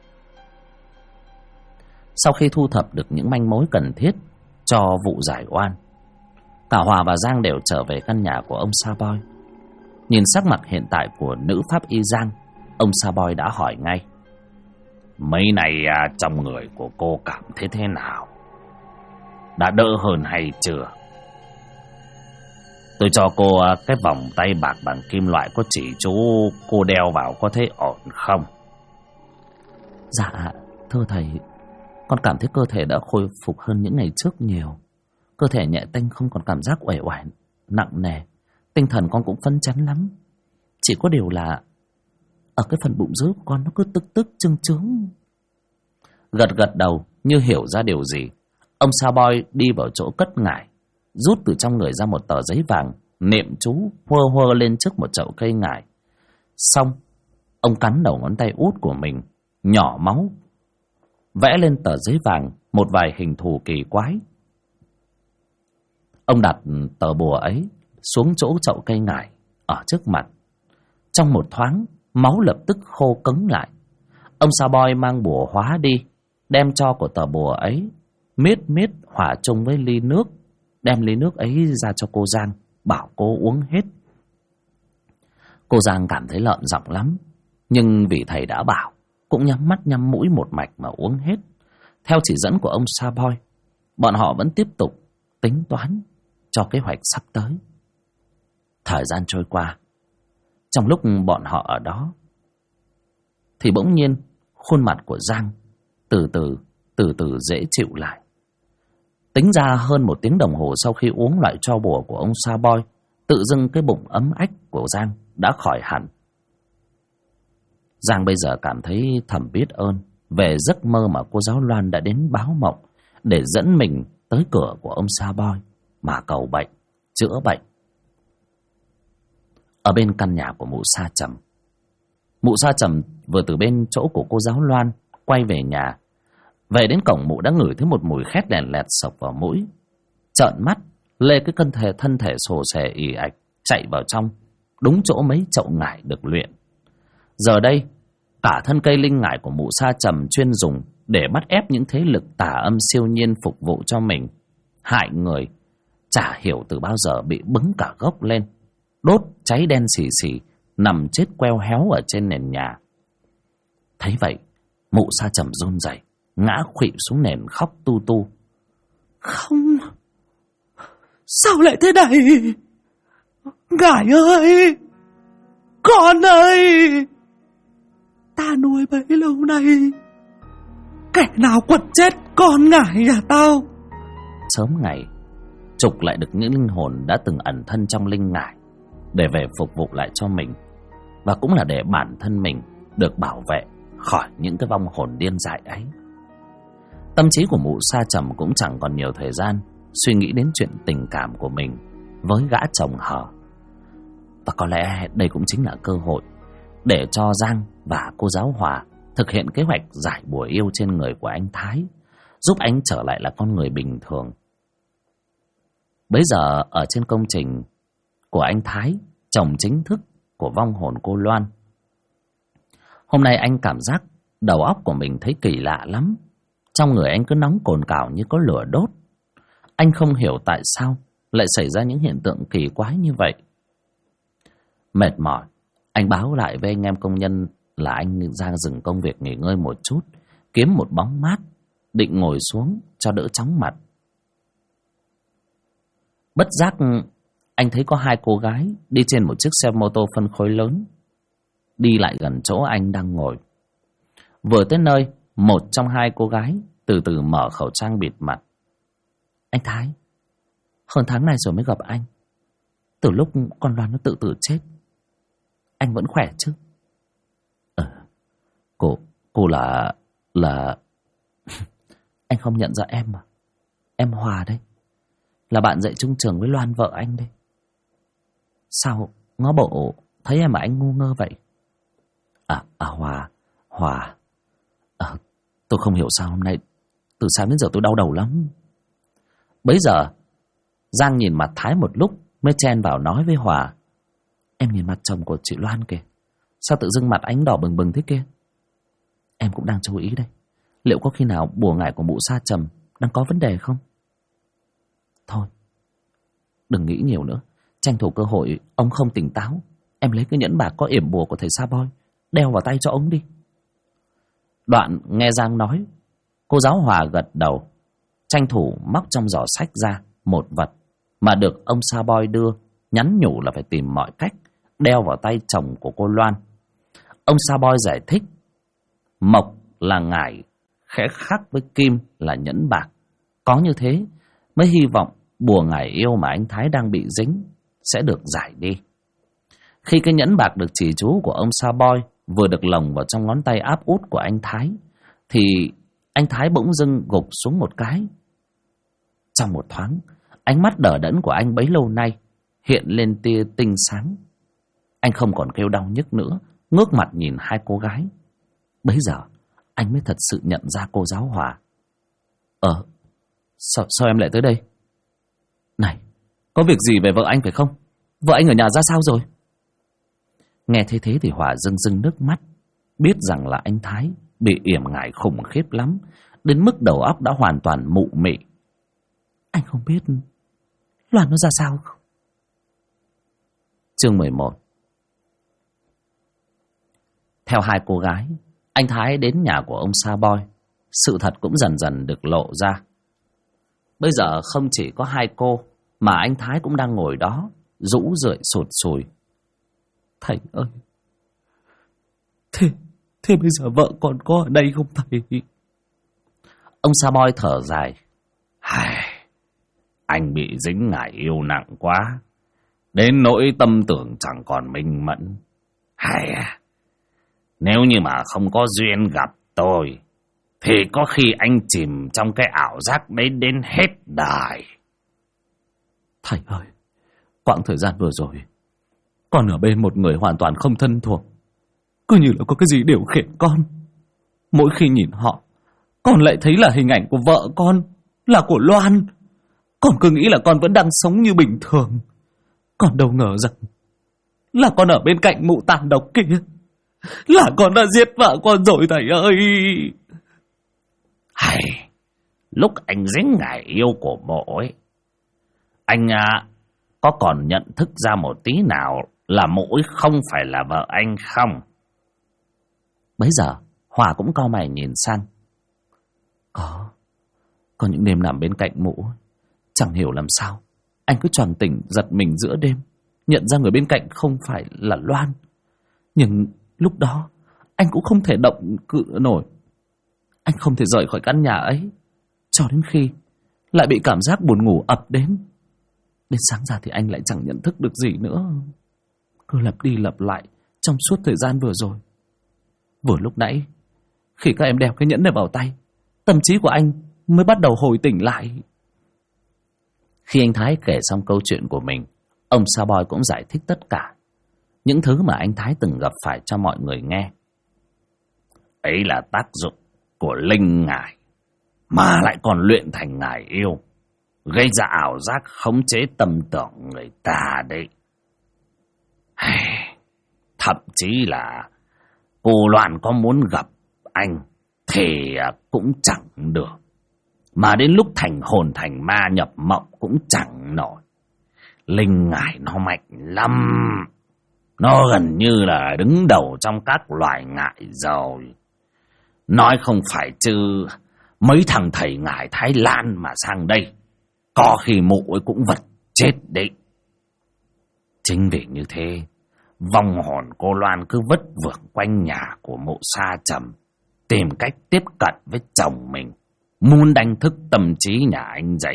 Sau khi thu thập được những manh mối cần thiết cho vụ giải oan, cả Hòa và Giang đều trở về căn nhà của ông Sa Boy. Nhìn sắc mặt hiện tại của nữ pháp y Giang, ông Sa Boy đã hỏi ngay: mấy này trong người của cô cảm thấy thế nào? Đã đỡ hơn hay chưa? Tôi cho cô cái vòng tay bạc bằng kim loại có chỉ chú cô đeo vào có thấy ổn không? Dạ, thưa thầy, con cảm thấy cơ thể đã khôi phục hơn những ngày trước nhiều. Cơ thể nhẹ tênh, không còn cảm giác uể oải nặng nề. Tinh thần con cũng phấn chấn lắm. Chỉ có điều là ở cái phần bụng dưới của con nó cứ tức chưng chướng. Gật đầu như hiểu ra điều gì, ông Sa Boy đi vào chỗ cất ngải, rút từ trong người ra một tờ giấy vàng, niệm chú huơ lên trước một chậu cây ngải. Xong, ông cắn đầu ngón tay út của mình, nhỏ máu, vẽ lên tờ giấy vàng một vài hình thù kỳ quái. Ông đặt tờ bùa ấy xuống chỗ chậu cây ngải ở trước mặt. Trong một thoáng, máu lập tức khô cứng lại. Ông Sa Boy mang bùa hóa đi, đem tro của tờ bùa ấy miết hòa chung với ly nước, đem ly nước ấy ra cho cô Giang, bảo cô uống hết. Cô Giang cảm thấy lợn giọng lắm, nhưng vì thầy đã bảo, cũng nhắm mắt nhắm mũi một mạch mà uống hết. Theo chỉ dẫn của ông Sa Boy, bọn họ vẫn tiếp tục tính toán cho kế hoạch sắp tới. Thời gian trôi qua, trong lúc bọn họ ở đó, thì bỗng nhiên khuôn mặt của Giang từ từ dễ chịu lại. Tính ra hơn 1 tiếng đồng hồ sau khi uống loại tro bùa của ông Sa Boy, tự dưng cái bụng ấm ách của Giang đã khỏi hẳn. Giang bây giờ cảm thấy thầm biết ơn về giấc mơ mà cô giáo Loan đã đến báo mộng để dẫn mình tới cửa của ông Sa Boy mà cầu bệnh, chữa bệnh. Ở bên căn nhà của mụ Sa Trầm, mụ Sa Trầm vừa từ bên chỗ của cô giáo Loan quay về nhà. Về đến cổng, mụ đã ngửi thấy một mùi khét lẹn lẹt sộc vào mũi. Trợn mắt lê cái thân thể xồ xề ì ạch chạy vào trong, đúng chỗ mấy chậu ngải được luyện. Giờ đây, cả thân cây linh ngải của mụ Sa Trầm chuyên dùng để bắt ép những thế lực tà âm siêu nhiên phục vụ cho mình, hại người, chả hiểu từ bao giờ bị bứng cả gốc lên, đốt cháy đen xì xì, nằm chết queo héo ở trên nền nhà. Thấy vậy, mụ Sa Trầm run rẩy, ngã khuỵu xuống nền khóc tu. Không, sao lại thế này? Ngải ơi, con ơi, ta nuôi bấy lâu nay, kẻ nào quật chết con Ngải nhà tao. Sớm ngày trục lại được những linh hồn đã từng ẩn thân trong linh ngải để về phục vụ lại cho mình, và cũng là để bản thân mình được bảo vệ khỏi những cái vong hồn điên dại ấy. Tâm trí của mụ Sa Trầm cũng chẳng còn nhiều thời gian suy nghĩ đến chuyện tình cảm của mình với gã chồng hờ. Và có lẽ đây cũng chính là cơ hội để cho Giang và cô giáo Hòa thực hiện kế hoạch giải bùa yêu trên người của anh Thái, giúp anh trở lại là con người bình thường. Bấy giờ ở trên công trình của anh Thái, chồng chính thức của vong hồn cô Loan, hôm nay anh cảm giác đầu óc của mình thấy kỳ lạ lắm. Trong người anh cứ nóng cồn cào như có lửa đốt. Anh không hiểu tại sao lại xảy ra những hiện tượng kỳ quái như vậy. Mệt mỏi, anh báo lại với anh em công nhân là anh ra dừng công việc nghỉ ngơi một chút, kiếm một bóng mát, định ngồi xuống cho đỡ chóng mặt. Bất giác anh thấy có 2 cô gái đi trên một chiếc xe mô tô phân khối lớn, đi lại gần chỗ anh đang ngồi. Vừa tới nơi, một trong 2 cô gái từ từ mở khẩu trang bịt mặt. Anh Thái, hơn tháng này rồi mới gặp anh. Từ lúc con Loan nó tự tử chết, anh vẫn khỏe chứ? Cô là Là anh không nhận ra em à? Em Hòa đấy, là bạn dạy chung trường với Loan vợ anh đấy. Sao ngó bộ thấy em mà anh ngu ngơ vậy? Hòa. Tôi không hiểu sao hôm nay từ sáng đến giờ tôi đau đầu lắm. Bấy giờ Giang nhìn mặt Thái một lúc mới chen vào nói với Hòa: Em nhìn mặt chồng của chị Loan kìa, sao tự dưng mặt anh đỏ bừng bừng thế kia? Em cũng đang chú ý đây, liệu có khi nào bùa ngải của mụ Sa Trầm đang có vấn đề không? Thôi, đừng nghĩ nhiều nữa. Tranh thủ cơ hội ông không tỉnh táo, em lấy cái nhẫn bạc có yểm bùa của thầy Sa Boy đeo vào tay cho ông đi. Đoạn nghe Giang nói, cô giáo Hòa gật đầu, tranh thủ móc trong giỏ sách ra một vật mà được ông Sa Boy đưa, nhắn nhủ là phải tìm mọi cách đeo vào tay chồng của cô Loan. Ông Sa Boy giải thích, mộc là ngải khẽ khắc với kim là nhẫn bạc, có như thế mới hy vọng bùa ngải yêu mà anh Thái đang bị dính sẽ được giải đi. Khi cái nhẫn bạc được chỉ chú của ông Sa Boy vừa được lồng vào trong ngón tay áp út của anh Thái, thì anh Thái bỗng dưng gục xuống một cái. Trong một thoáng, ánh mắt đờ đẫn của anh bấy lâu nay hiện lên tia tinh sáng. Anh không còn kêu đau nhức nữa, ngước mặt nhìn hai cô gái. Bấy giờ anh mới thật sự nhận ra cô giáo Hòa. Sao em lại tới đây? Này, có việc gì về vợ anh phải không? Vợ anh ở nhà ra sao rồi? Nghe thấy thế thì Hòa rưng rưng nước mắt, biết rằng là anh Thái bị yểm ngải khủng khiếp lắm, đến mức đầu óc đã hoàn toàn mụ mị. Anh không biết Loan nó ra sao không? Chương 11. Theo hai cô gái, anh Thái đến nhà của ông Sa Boy, sự thật cũng dần dần được lộ ra. Bây giờ không chỉ có hai cô, mà anh Thái cũng đang ngồi đó, rũ rượi sụt sùi. Thầy ơi! Thế bây giờ vợ còn có ở đây không thầy? Ông Sa Boy thở dài. Anh bị dính ngải yêu nặng quá, đến nỗi tâm tưởng chẳng còn minh mẫn. Nếu như mà không có duyên gặp tôi, thì có khi anh chìm trong cái ảo giác đấy đến hết đời. Thầy ơi, quãng thời gian vừa rồi, con ở bên một người hoàn toàn không thân thuộc, cứ như là có cái gì điều khiển con. Mỗi khi nhìn họ, con lại thấy là hình ảnh của vợ con, là của Loan. Con cứ nghĩ là con vẫn đang sống như bình thường, con đâu ngờ rằng là con ở bên cạnh mụ tàn độc kia, là con đã giết vợ con rồi thầy ơi. Lúc anh dính ngải yêu của mộ ấy, anh có còn nhận thức ra một tí nào là mụ ấy không phải là vợ anh không? Bấy giờ Hòa cũng cau mày nhìn sang. Có những đêm nằm bên cạnh mụ, chẳng hiểu làm sao anh cứ choàng tỉnh giật mình giữa đêm, nhận ra người bên cạnh không phải là Loan. Nhưng lúc đó anh cũng không thể động cự nổi, anh không thể rời khỏi căn nhà ấy, cho đến khi lại bị cảm giác buồn ngủ ập đến. Đến sáng ra thì anh lại chẳng nhận thức được gì nữa, cứ lặp đi lặp lại trong suốt thời gian vừa rồi. Vừa lúc nãy, khi các em đeo cái nhẫn này vào tay, tâm trí của anh mới bắt đầu hồi tỉnh lại. Khi anh Thái kể xong câu chuyện của mình, ông Sa Boy cũng giải thích tất cả những thứ mà anh Thái từng gặp phải cho mọi người nghe. Ấy là tác dụng của linh ngải, mà lại còn luyện thành ngải yêu, gây ra ảo giác khống chế tâm tưởng người ta đấy. Thậm chí là cô Loan có muốn gặp anh thì cũng chẳng được, mà đến lúc thành hồn thành ma nhập mộng cũng chẳng nổi. Linh ngải nó mạnh lắm, nó gần như là đứng đầu trong các loài ngải rồi. Nói không phải chứ mấy thằng thầy ngải Thái Lan mà sang đây, có khi mụ ấy cũng vật chết đấy. Chính vì như thế, vong hồn cô Loan cứ vất vưởng quanh nhà của mụ Sa Trầm, tìm cách tiếp cận với chồng mình, muốn đánh thức tâm trí nhà anh dậy.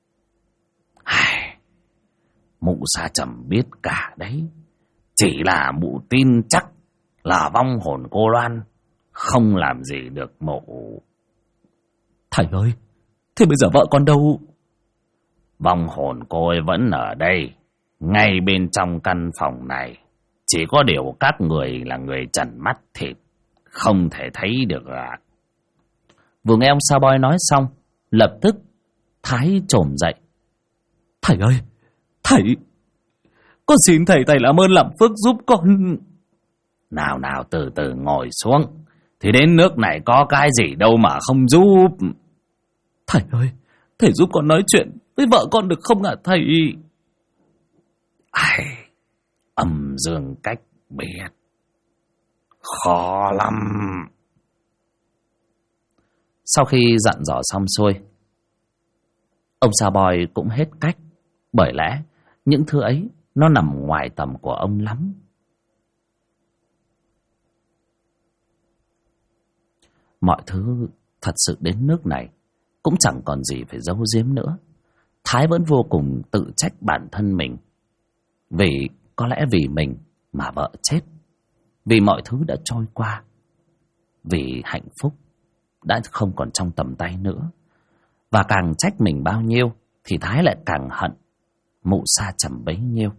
Mụ Sa Trầm biết cả đấy, chỉ là mụ tin chắc là vong hồn cô Loan không làm gì được mụ. Thầy ơi, thế bây giờ vợ con đâu? Vong hồn cô ấy vẫn ở đây, ngay bên trong căn phòng này. Chỉ có điều các người là người trần mắt thịt, không thể thấy được ạ. Vừa nghe ông Sa Boy nói xong, lập tức Thái trồm dậy. Thầy ơi, thầy, con xin thầy làm ơn làm phước giúp con. Nào nào, từ từ ngồi xuống. Thì đến nước này có cái gì đâu mà không giúp. Thầy ơi, thầy giúp con nói chuyện với vợ con được không ạ thầy? Ai, âm dương cách biệt, khó lắm. Sau khi dặn dò xong xuôi, ông Sa Boy cũng hết cách. Bởi lẽ những thứ ấy nó nằm ngoài tầm của ông lắm. Mọi thứ thật sự đến nước này cũng chẳng còn gì phải giấu giếm nữa. Thái vẫn vô cùng tự trách bản thân mình. Có lẽ vì mình mà vợ chết, vì mọi thứ đã trôi qua, vì hạnh phúc đã không còn trong tầm tay nữa. Và càng trách mình bao nhiêu thì Thái lại càng hận mụ Sa Trầm bấy nhiêu.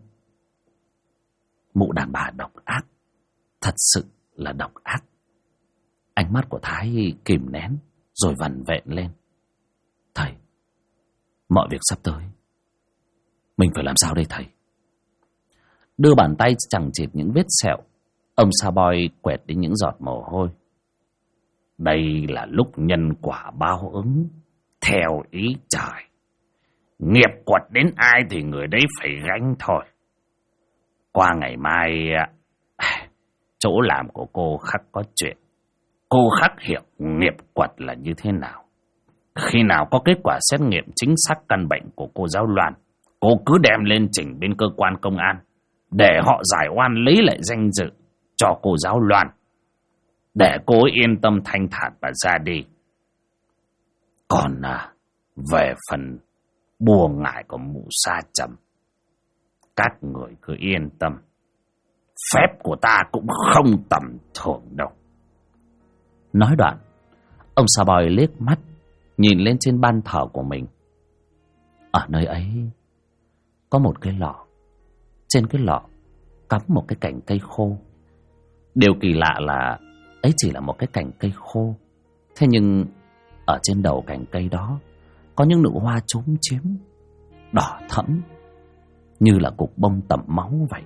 Mụ đàn bà độc ác, thật sự là độc ác. Ánh mắt của Thái kìm nén rồi vằn vện lên. Thầy, mọi việc sắp tới, mình phải làm sao đây thầy? Đưa bàn tay chằng chịt những vết sẹo, ông Sa Boy quẹt đi những giọt mồ hôi. Đây là lúc nhân quả báo ứng theo ý trời. Nghiệp quật đến ai thì người đấy phải gánh thôi. Qua ngày mai, chỗ làm của cô Khắc có chuyện. Cô Khắc hiểu nghiệp quật là như thế nào. Khi nào có kết quả xét nghiệm chính xác căn bệnh của cô giáo Loan, cô cứ đem lên trình bên cơ quan công an, để họ giải oan lấy lại danh dự cho cô giáo Loan, để cô ấy yên tâm thanh thản và ra đi. Còn về phần buồn ngại của mụ Sa Trầm, các người cứ yên tâm, phép của ta cũng không tầm thường đâu. Nói đoạn, ông Sa Boy liếc mắt nhìn lên trên ban thờ của mình. Ở nơi ấy có một cái lọ. Trên cái lọ cắm một cái cành cây khô. Điều kỳ lạ là ấy chỉ là một cái cành cây khô. Thế nhưng ở trên đầu cành cây đó có những nụ hoa chúm chím đỏ thẫm, như là cục bông tẩm máu vậy.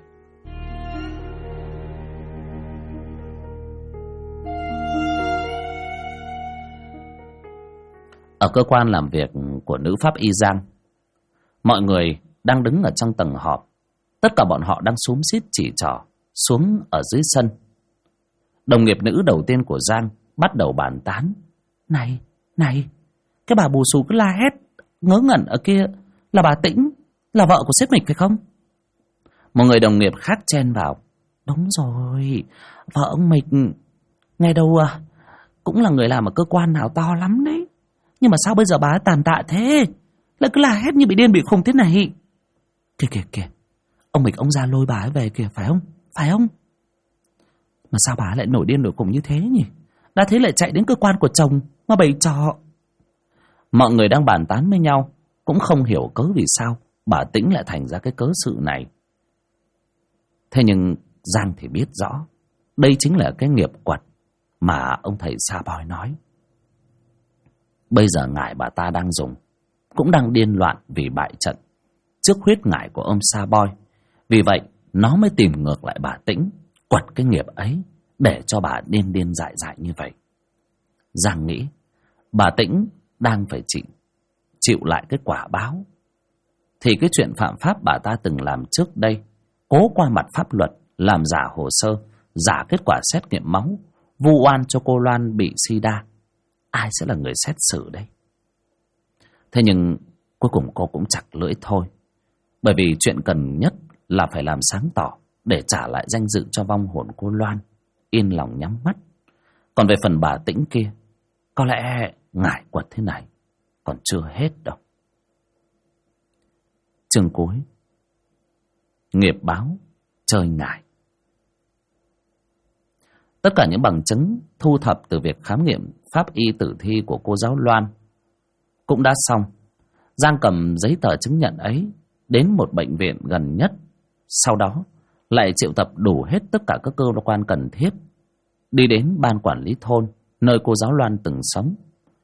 Ở cơ quan làm việc của nữ pháp y Giang, mọi người đang đứng ở trong tầng họp. Tất cả bọn họ đang xúm xít chỉ trỏ xuống ở dưới sân. Đồng nghiệp nữ đầu tiên của Giang bắt đầu bàn tán. Này, cái bà bù xù cứ la hét ngớ ngẩn ở kia là bà Tĩnh, là vợ của sếp Mịch phải không? Một người đồng nghiệp khác chen vào. Đúng rồi, vợ ông Mịch. Ngày đầu cũng là người làm ở cơ quan nào to lắm đấy. Nhưng mà sao bây giờ bà ấy tàn tạ thế, lại cứ la hét như bị điên bị khùng thế này? Kìa, ông Mịch ông ra lôi bà ấy về kìa, phải không? Mà sao bà ấy lại nổi điên nổi khùng như thế nhỉ? Đã thế lại chạy đến cơ quan của chồng mà bày trò. Mọi người đang bàn tán với nhau, cũng không hiểu cớ vì sao bà Tĩnh lại thành ra cái cớ sự này. Thế nhưng Giang thì biết rõ đây chính là cái nghiệp quật mà ông thầy Sa Boy nói. Bây giờ ngải bà ta đang dùng cũng đang điên loạn vì bại trận trước huyết ngải của ông Sa Boy. Vì vậy nó mới tìm ngược lại bà Tĩnh, quật cái nghiệp ấy để cho bà điên dại như vậy. Giang nghĩ bà Tĩnh đang phải chịu lại cái quả báo. Thì cái chuyện phạm pháp bà ta từng làm trước đây, cố qua mặt pháp luật, làm giả hồ sơ, giả kết quả xét nghiệm máu, vu oan cho cô Loan bị sida, ai sẽ là người xét xử đây? Thế nhưng cuối cùng cô cũng chặt lưỡi thôi. Bởi vì chuyện cần nhất là phải làm sáng tỏ để trả lại danh dự cho vong hồn cô Loan, yên lòng nhắm mắt. Còn về phần bà Tĩnh kia, có lẽ ngải quật thế này còn chưa hết đâu. Chương cuối. Nghiệp báo chơi ngải. Tất cả những bằng chứng thu thập từ việc khám nghiệm pháp y tử thi của cô giáo Loan cũng đã xong. Giang cầm giấy tờ chứng nhận ấy đến một bệnh viện gần nhất. Sau đó lại triệu tập đủ hết tất cả các cơ quan cần thiết, đi đến ban quản lý thôn nơi cô giáo Loan từng sống.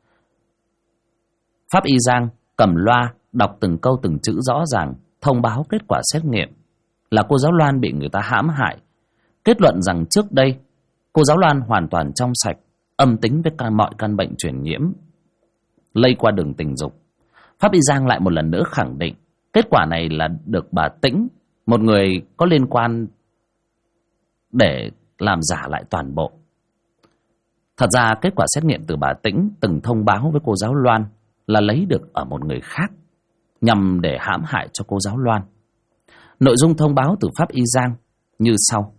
Pháp y Giang cầm loa đọc từng câu từng chữ rõ ràng, thông báo kết quả xét nghiệm là cô giáo Loan bị người ta hãm hại, kết luận rằng trước đây cô giáo Loan hoàn toàn trong sạch, âm tính với mọi căn bệnh truyền nhiễm lây qua đường tình dục. Pháp y Giang lại một lần nữa khẳng định kết quả này là được bà Tĩnh, một người có liên quan, để làm giả lại toàn bộ. Thật ra kết quả xét nghiệm từ bà Tĩnh từng thông báo với cô giáo Loan là lấy được ở một người khác, nhằm để hãm hại cho cô giáo Loan. Nội dung thông báo từ Pháp y Giang như sau.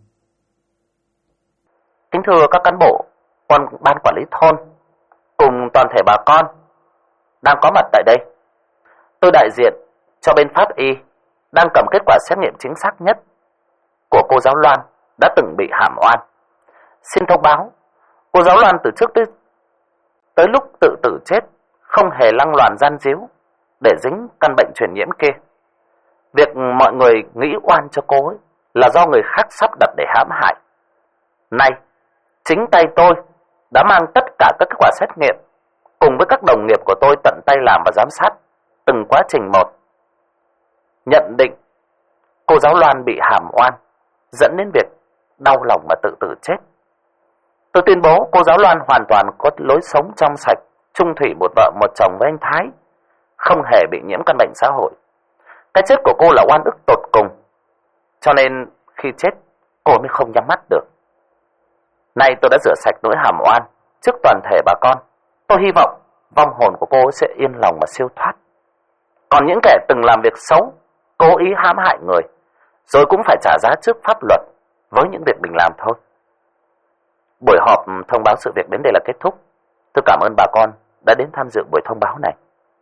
Kính thưa các cán bộ, ban quản lý thôn cùng toàn thể bà con đang có mặt tại đây. Tôi đại diện cho bên Pháp y đang cầm kết quả xét nghiệm chính xác nhất của cô giáo Loan đã từng bị hãm oan. Xin thông báo, cô giáo Loan từ trước tới lúc tự tử chết không hề lăng loàn gian díu để dính căn bệnh truyền nhiễm kia. Việc mọi người nghĩ oan cho cô ấy là do người khác sắp đặt để hãm hại. Nay, chính tay tôi đã mang tất cả các kết quả xét nghiệm cùng với các đồng nghiệp của tôi tận tay làm và giám sát từng quá trình một. Nhận định cô giáo Loan bị hãm oan dẫn đến việc đau lòng mà tự tử chết. Tôi tuyên bố cô giáo Loan hoàn toàn có lối sống trong sạch, chung thủy một vợ một chồng với anh Thái, không hề bị nhiễm căn bệnh xã hội. Cái chết của cô là oan ức tột cùng, cho nên khi chết cô mới không nhắm mắt được. Nay tôi đã rửa sạch nỗi hàm oan trước toàn thể bà con. Tôi hy vọng vong hồn của cô sẽ yên lòng mà siêu thoát. Còn những kẻ từng làm việc xấu, cố ý hãm hại người, rồi cũng phải trả giá trước pháp luật với những việc mình làm thôi. Buổi họp thông báo sự việc đến đây là kết thúc. Tôi cảm ơn bà con đã đến tham dự buổi thông báo này.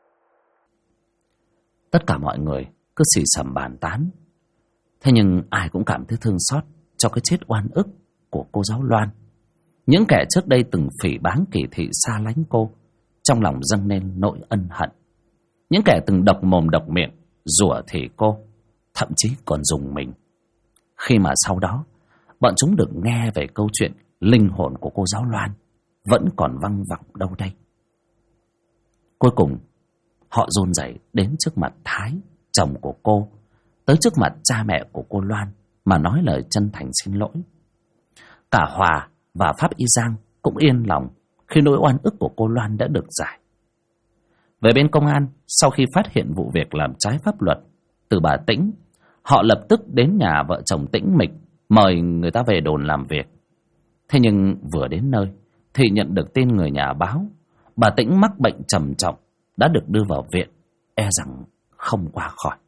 Tất cả mọi người cứ xì xầm bàn tán. Thế nhưng ai cũng cảm thấy thương xót cho cái chết oan ức của cô giáo Loan. Những kẻ trước đây từng phỉ báng kỳ thị xa lánh cô, trong lòng dâng lên nỗi ân hận. Những kẻ từng độc mồm độc miệng rủa thỉ cô, thậm chí còn dùng mình. Khi mà sau đó bọn chúng được nghe về câu chuyện linh hồn của cô giáo Loan vẫn còn văng vẳng đâu đây. Cuối cùng họ run rẩy đến trước mặt Thái, chồng của cô, tới trước mặt cha mẹ của cô Loan mà nói lời chân thành xin lỗi. Cả Hòa và Pháp y Giang cũng yên lòng khi nỗi oan ức của cô Loan đã được giải. Về bên công an, sau khi phát hiện vụ việc làm trái pháp luật từ bà Tĩnh, họ lập tức đến nhà vợ chồng Tĩnh Mịch mời người ta về đồn làm việc. Thế nhưng vừa đến nơi thì nhận được tin người nhà báo bà Tĩnh mắc bệnh trầm trọng, đã được đưa vào viện, e rằng không qua khỏi.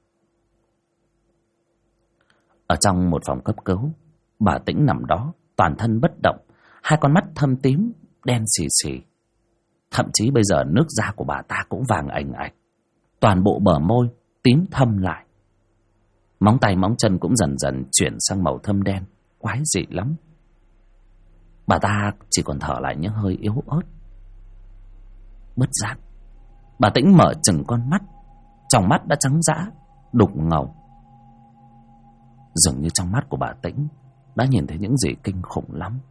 Ở trong một phòng cấp cứu, bà Tĩnh nằm đó toàn thân bất động, hai con mắt thâm tím đen xì xì. Thậm chí bây giờ nước da của bà ta cũng vàng ành ạch, toàn bộ bờ môi tím thâm lại. Móng tay móng chân cũng dần dần chuyển sang màu thâm đen, quái dị lắm. Bà ta chỉ còn thở lại những hơi yếu ớt. Bất giác bà Tĩnh mở chừng con mắt, trong mắt đã trắng dã, đục ngầu. Dường như trong mắt của bà Tĩnh đã nhìn thấy những gì kinh khủng lắm.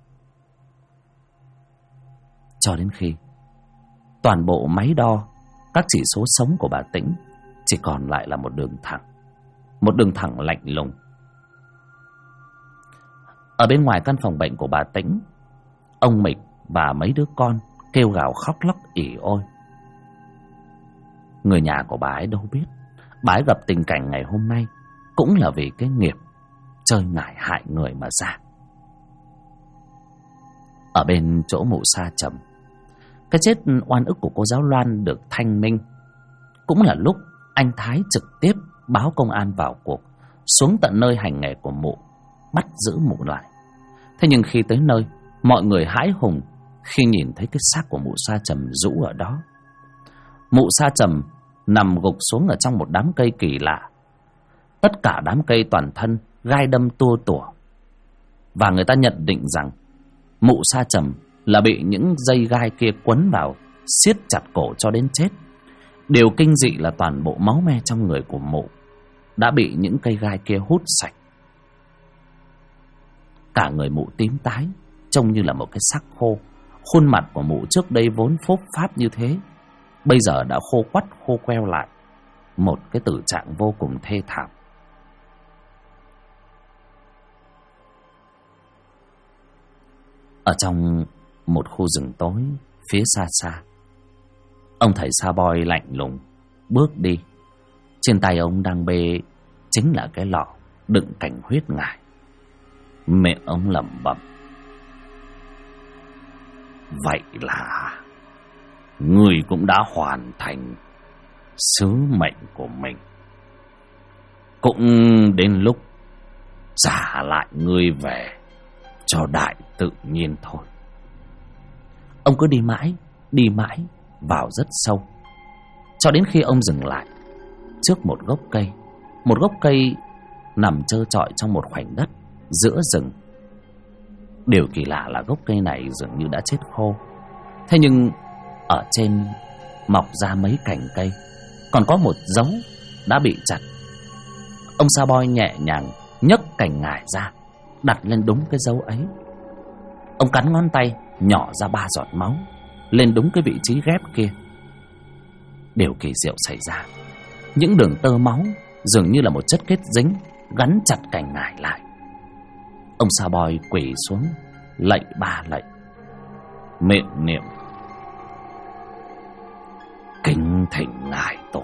Cho đến khi toàn bộ máy đo các chỉ số sống của bà Tĩnh chỉ còn lại là một đường thẳng lạnh lùng. Ở bên ngoài căn phòng bệnh của bà Tĩnh, ông Mịch và mấy đứa con kêu gào khóc lóc ỉ ôi. Người nhà của bà ấy đâu biết bà ấy gặp tình cảnh ngày hôm nay cũng là vì cái nghiệp chơi ngải hại người mà ra. Ở bên chỗ mụ Sa Trầm, cái chết oan ức của cô giáo Loan được thanh minh. Cũng là lúc anh Thái trực tiếp báo công an vào cuộc, xuống tận nơi hành nghề của mụ, bắt giữ mụ lại. Thế nhưng khi tới nơi, mọi người hãi hùng khi nhìn thấy cái xác của mụ Sa Trầm rũ ở đó. Mụ Sa Trầm nằm gục xuống ở trong một đám cây kỳ lạ. Tất cả đám cây toàn thân gai đâm tua tủa, và người ta nhận định rằng Mụ Sa Trầm là bị những dây gai kia quấn vào, siết chặt cổ cho đến chết. Điều kinh dị là toàn bộ máu me trong người của mụ đã bị những cây gai kia hút sạch. Cả người mụ tím tái, trông như là một cái xác khô. Khuôn mặt của mụ trước đây vốn phốp pháp như thế, bây giờ đã khô quắt khô queo lại, một cái tử trạng vô cùng thê thảm. Ở trong một khu rừng tối phía xa xa, ông thầy Sa Boi lạnh lùng bước đi. Trên tay ông đang bê chính là cái lọ đựng cành huyết ngải. Miệng ông lẩm bẩm: vậy là ngươi cũng đã hoàn thành sứ mệnh của mình, cũng đến lúc trả lại ngươi về cho đại tự nhiên thôi. Ông cứ đi mãi vào rất sâu, cho đến khi ông dừng lại trước một gốc cây nằm trơ trọi trong một khoảnh đất giữa rừng. Điều kỳ lạ là gốc cây này dường như đã chết khô, thế nhưng ở trên mọc ra mấy cành cây, còn có một dấu đã bị chặt. Ông Sa Boi nhẹ nhàng nhấc cành ngải ra, đặt lên đúng cái dấu ấy. Ông cắn ngón tay, nhỏ ra 3 giọt máu lên đúng cái vị trí ghép kia. Điều kỳ diệu xảy ra, những đường tơ máu dường như là một chất kết dính gắn chặt cành ngải lại. Ông Sa Boi quỳ xuống lạy 3 lạy, miệng niệm: kính thỉnh ngài tổ,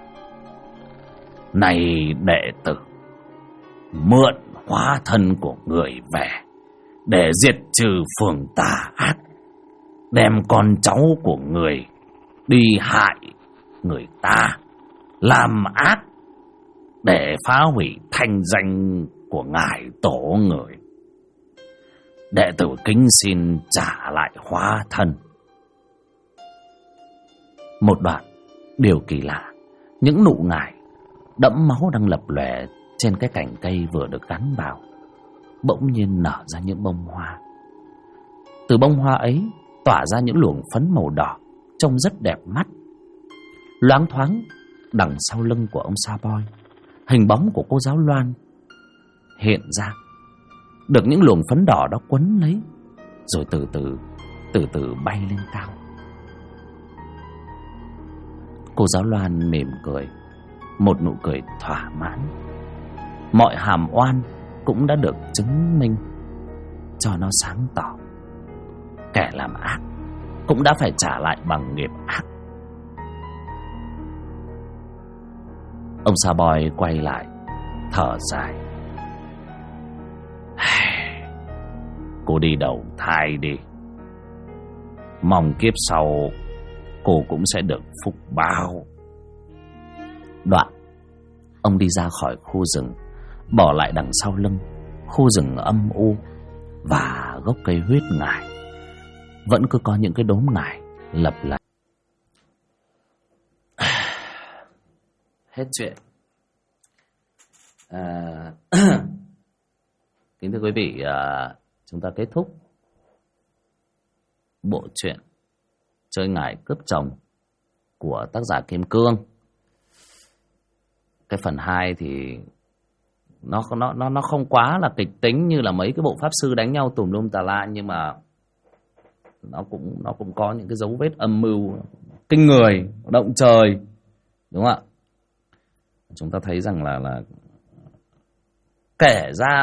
này đệ tử mượn hóa thân của người về để diệt trừ phường tà ác, đem con cháu của người đi hại người ta, làm ác để phá hủy thanh danh của ngài tổ người. Đệ tử kính xin trả lại hóa thân. Một đoạn, điều kỳ lạ, những nụ ngải đẫm máu đang lập lòe trên cái cành cây vừa được gắn vào, bỗng nhiên nở ra những bông hoa. Từ bông hoa ấy tỏa ra những luồng phấn màu đỏ, trông rất đẹp mắt. Loáng thoáng đằng sau lưng của ông Sa Boi, hình bóng của cô giáo Loan hiện ra, được những luồng phấn đỏ đó quấn lấy, rồi từ từ bay lên cao. Cô giáo Loan mỉm cười, một nụ cười thỏa mãn. Mọi hàm oan cũng đã được chứng minh cho nó sáng tỏ. Kẻ làm ác cũng đã phải trả lại bằng nghiệp ác. Ông Sa Boi quay lại thở dài: cô đi đầu thai đi, mong kiếp sau cô cũng sẽ được phúc báo. Đoạn ông đi ra khỏi khu rừng, bỏ lại đằng sau lưng khu rừng âm u và gốc cây huyết ngải. Vẫn cứ có những cái đốm ngải lập lại. Hết chuyện. Kính thưa quý vị, chúng ta kết thúc bộ truyện Chơi Ngải Cướp Chồng của tác giả Kim Cương. Cái phần 2 thì nó không quá là kịch tính như là mấy cái bộ pháp sư đánh nhau tùm lum tà la, nhưng mà nó cũng có những cái dấu vết âm mưu kinh người, động trời, đúng không ạ? Chúng ta thấy rằng là kể ra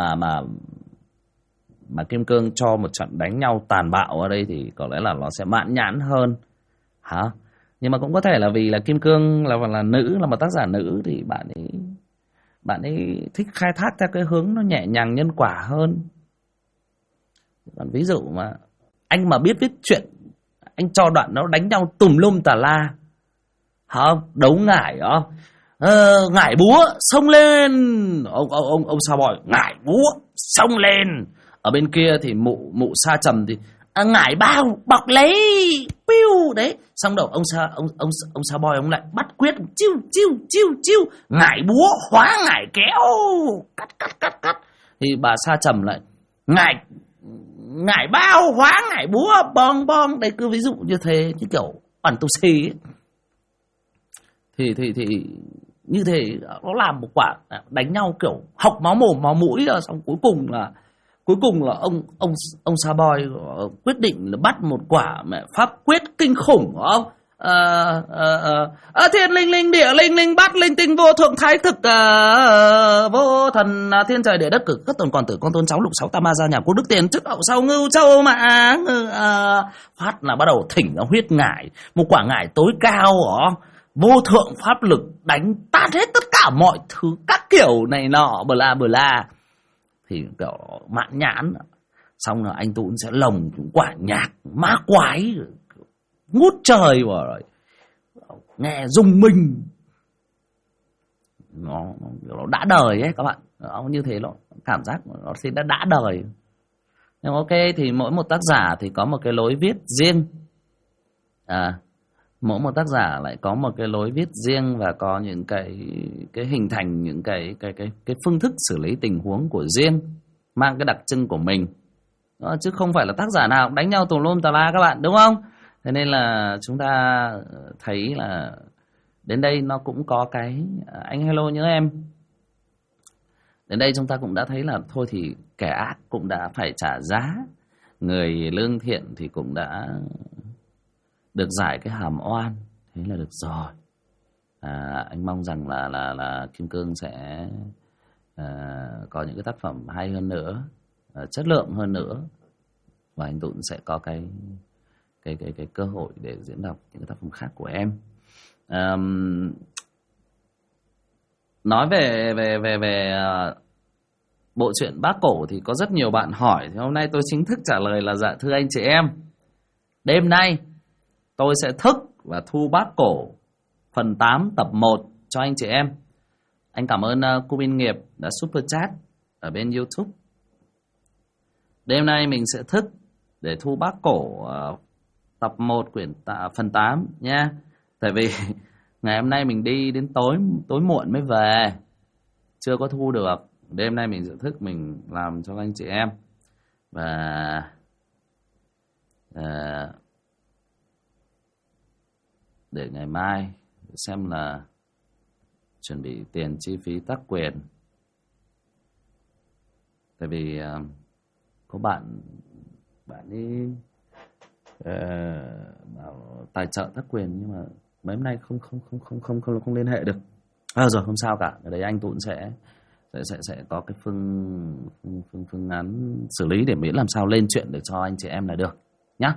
mà Kim Cương cho một trận đánh nhau tàn bạo ở đây thì có lẽ là nó sẽ mãn nhãn hơn hả? Nhưng mà cũng có thể là vì là Kim Cương là nữ, là một tác giả nữ, thì bạn ấy thích khai thác theo cái hướng nó nhẹ nhàng nhân quả hơn. Còn ví dụ mà anh mà biết viết chuyện, anh cho đoạn nó đánh nhau tùm lum tà la, không đấu ngải đó, ngải búa xông lên, ông Sa Boi ngải búa xông lên. Ở bên kia thì mụ Sa Trầm thì ngải bao bọc lấy piu đấy. Xong đầu ông Sa Boi ông lại bắt quyết chiu ngải búa hóa ngải kéo, cắt. Thì bà Sa Trầm lại ngải bao hóa ngải búa bong bong đấy, cứ ví dụ như thế, như kiểu ẩn tu xì ấy. Thì như thế nó làm một quả đánh nhau kiểu học máu mồm máu mũi rồi, xong cuối cùng là ông Sa Boy quyết định là bắt một quả mẹ pháp quyết kinh khủng của ông. Thiên linh linh địa linh linh bát linh tinh vô thượng thái thực vô thần thiên trời địa đất cử các tồn còn tử con tôn cháu lục sáu tam ma gia nhà quốc đức tiền chức hậu sau ngưu châu mà phát là bắt đầu thỉnh ra huyết ngải, một quả ngải tối cao đó, vô thượng pháp lực đánh tan hết tất cả mọi thứ các kiểu này nọ bờ la thì kiểu mãn nhãn. Xong là anh Tún sẽ lồng những quả nhạc ma quái ngút trời vào rồi nghe rung minh, nó đã đời ấy các bạn, nó như thế, nó cảm giác nó thì đã đời. Nhưng ok, thì mỗi một tác giả thì có một cái lối viết riêng, mỗi một tác giả lại có một cái lối viết riêng và có những cái hình thành những cái phương thức xử lý tình huống của riêng, mang cái đặc trưng của mình. Đó, chứ không phải là tác giả nào cũng đánh nhau tùm lum tà la các bạn, đúng không? Thế nên là chúng ta thấy là đến đây nó cũng có cái anh hello nhớ em. Đến đây chúng ta cũng đã thấy là thôi thì kẻ ác cũng đã phải trả giá, người lương thiện thì cũng đã được giải cái hàm oan, thế là được rồi. Anh mong rằng là Kim Cương sẽ có những cái tác phẩm hay hơn nữa, chất lượng hơn nữa, và anh Tún sẽ có cái cơ hội để diễn đọc những cái tác phẩm khác của em. Nói về bộ truyện Bác Cổ thì có rất nhiều bạn hỏi, thì hôm nay tôi chính thức trả lời là dạ thưa anh chị em, đêm nay tôi sẽ thức và thu Bác Cổ phần 8 tập 1 cho anh chị em. Anh cảm ơn cô Biên Nghiệp đã super chat ở bên YouTube. Đêm nay mình sẽ thức để thu Bác Cổ tập 1 phần 8 nha. Tại vì ngày hôm nay mình đi đến tối muộn mới về, chưa có thu được. Đêm nay mình sẽ thức mình làm cho anh chị em. Và để ngày mai xem là chuẩn bị tiền chi phí tác quyền. Tại vì có bạn ấy bảo tài trợ tác quyền, nhưng mà mấy hôm nay không liên hệ được. Rồi không sao cả, ở đấy anh Tún sẽ có cái phương án xử lý để miễn làm sao lên chuyện để cho anh chị em là được nhá.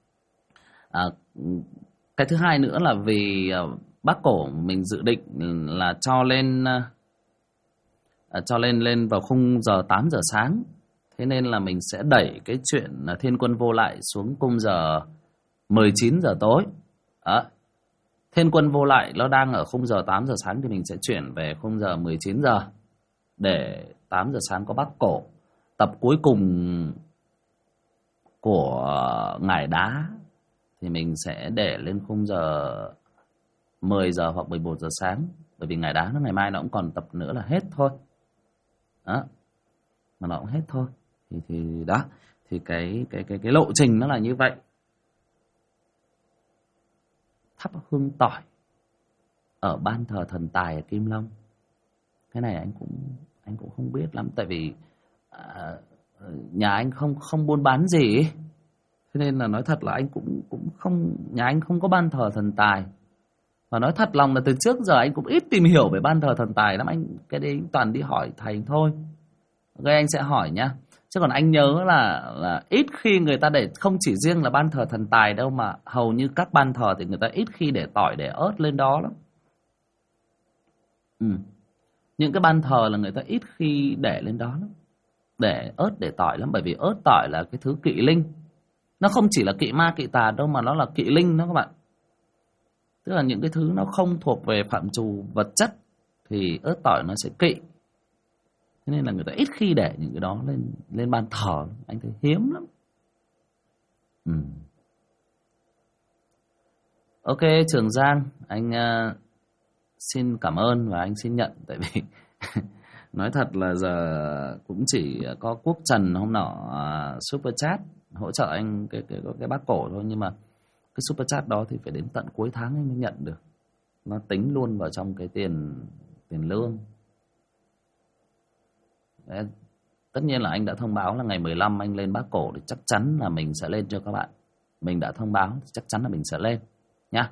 Cái thứ hai nữa là vì Bác Cổ mình dự định là cho lên vào khung giờ 8 giờ sáng. Thế nên là mình sẽ đẩy cái chuyện Thiên Quân Vô Lại xuống khung giờ 19 giờ tối. Đó. Thiên Quân Vô Lại nó đang ở khung giờ 8 giờ sáng, thì mình sẽ chuyển về khung giờ 19 giờ để 8 giờ sáng có Bác Cổ. Tập cuối cùng của Ngải Đá thì mình sẽ để lên khung giờ 10 giờ hoặc 11 giờ sáng. Bởi vì Ngải Đá ngày mai nó cũng còn tập nữa là hết thôi. Đó. Mà nó cũng hết thôi. Thì đó, thì cái lộ trình nó là như vậy. Thắp hương tỏi ở ban thờ thần tài ở Kim Long, cái này anh cũng không biết lắm, tại vì nhà anh không buôn bán gì ấy. Thế nên là nói thật là anh cũng không, nhà anh không có ban thờ thần tài. Và nói thật lòng là từ trước giờ anh cũng ít tìm hiểu về ban thờ thần tài lắm. Anh cái đấy toàn đi hỏi thầy thôi. Ok, anh sẽ hỏi nhá. Chứ còn anh nhớ là ít khi người ta để, không chỉ riêng là ban thờ thần tài đâu, mà hầu như các ban thờ thì người ta ít khi để tỏi để ớt lên đó lắm. Những cái ban thờ là người ta ít khi để lên đó lắm, để ớt để tỏi lắm. Bởi vì ớt tỏi là cái thứ kỵ linh. Nó không chỉ là kỵ ma kỵ tà đâu, mà nó là kỵ linh đó các bạn. Tức là những cái thứ nó không thuộc về phạm trù vật chất thì ớt tỏi nó sẽ kỵ. Thế nên là người ta ít khi để những cái đó lên ban thờ. Anh thấy hiếm lắm. Ok, Trường Giang, anh xin cảm ơn và anh xin nhận. Tại vì Nói thật là giờ cũng chỉ có Quốc Trần hôm nọ super chat hỗ trợ anh cái bát cổ thôi, nhưng mà cái super chat đó thì phải đến tận cuối tháng anh mới nhận được. Nó tính luôn vào trong cái tiền lương. Đấy, tất nhiên là anh đã thông báo là ngày 15 anh lên bát cổ thì chắc chắn là mình sẽ lên cho các bạn. Mình đã thông báo thì chắc chắn là mình sẽ lên nhá.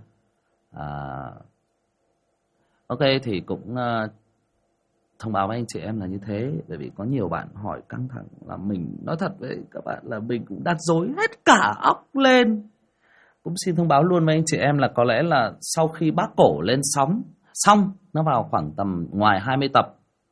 Ok thì cũng thông báo với anh chị em là như thế. Bởi vì có nhiều bạn hỏi căng thẳng là mình nói thật với các bạn là mình cũng đặt rối hết cả óc lên. Cũng xin thông báo luôn với anh chị em là có lẽ là sau khi bác cổ lên sóng xong, nó vào khoảng tầm ngoài 20 tập.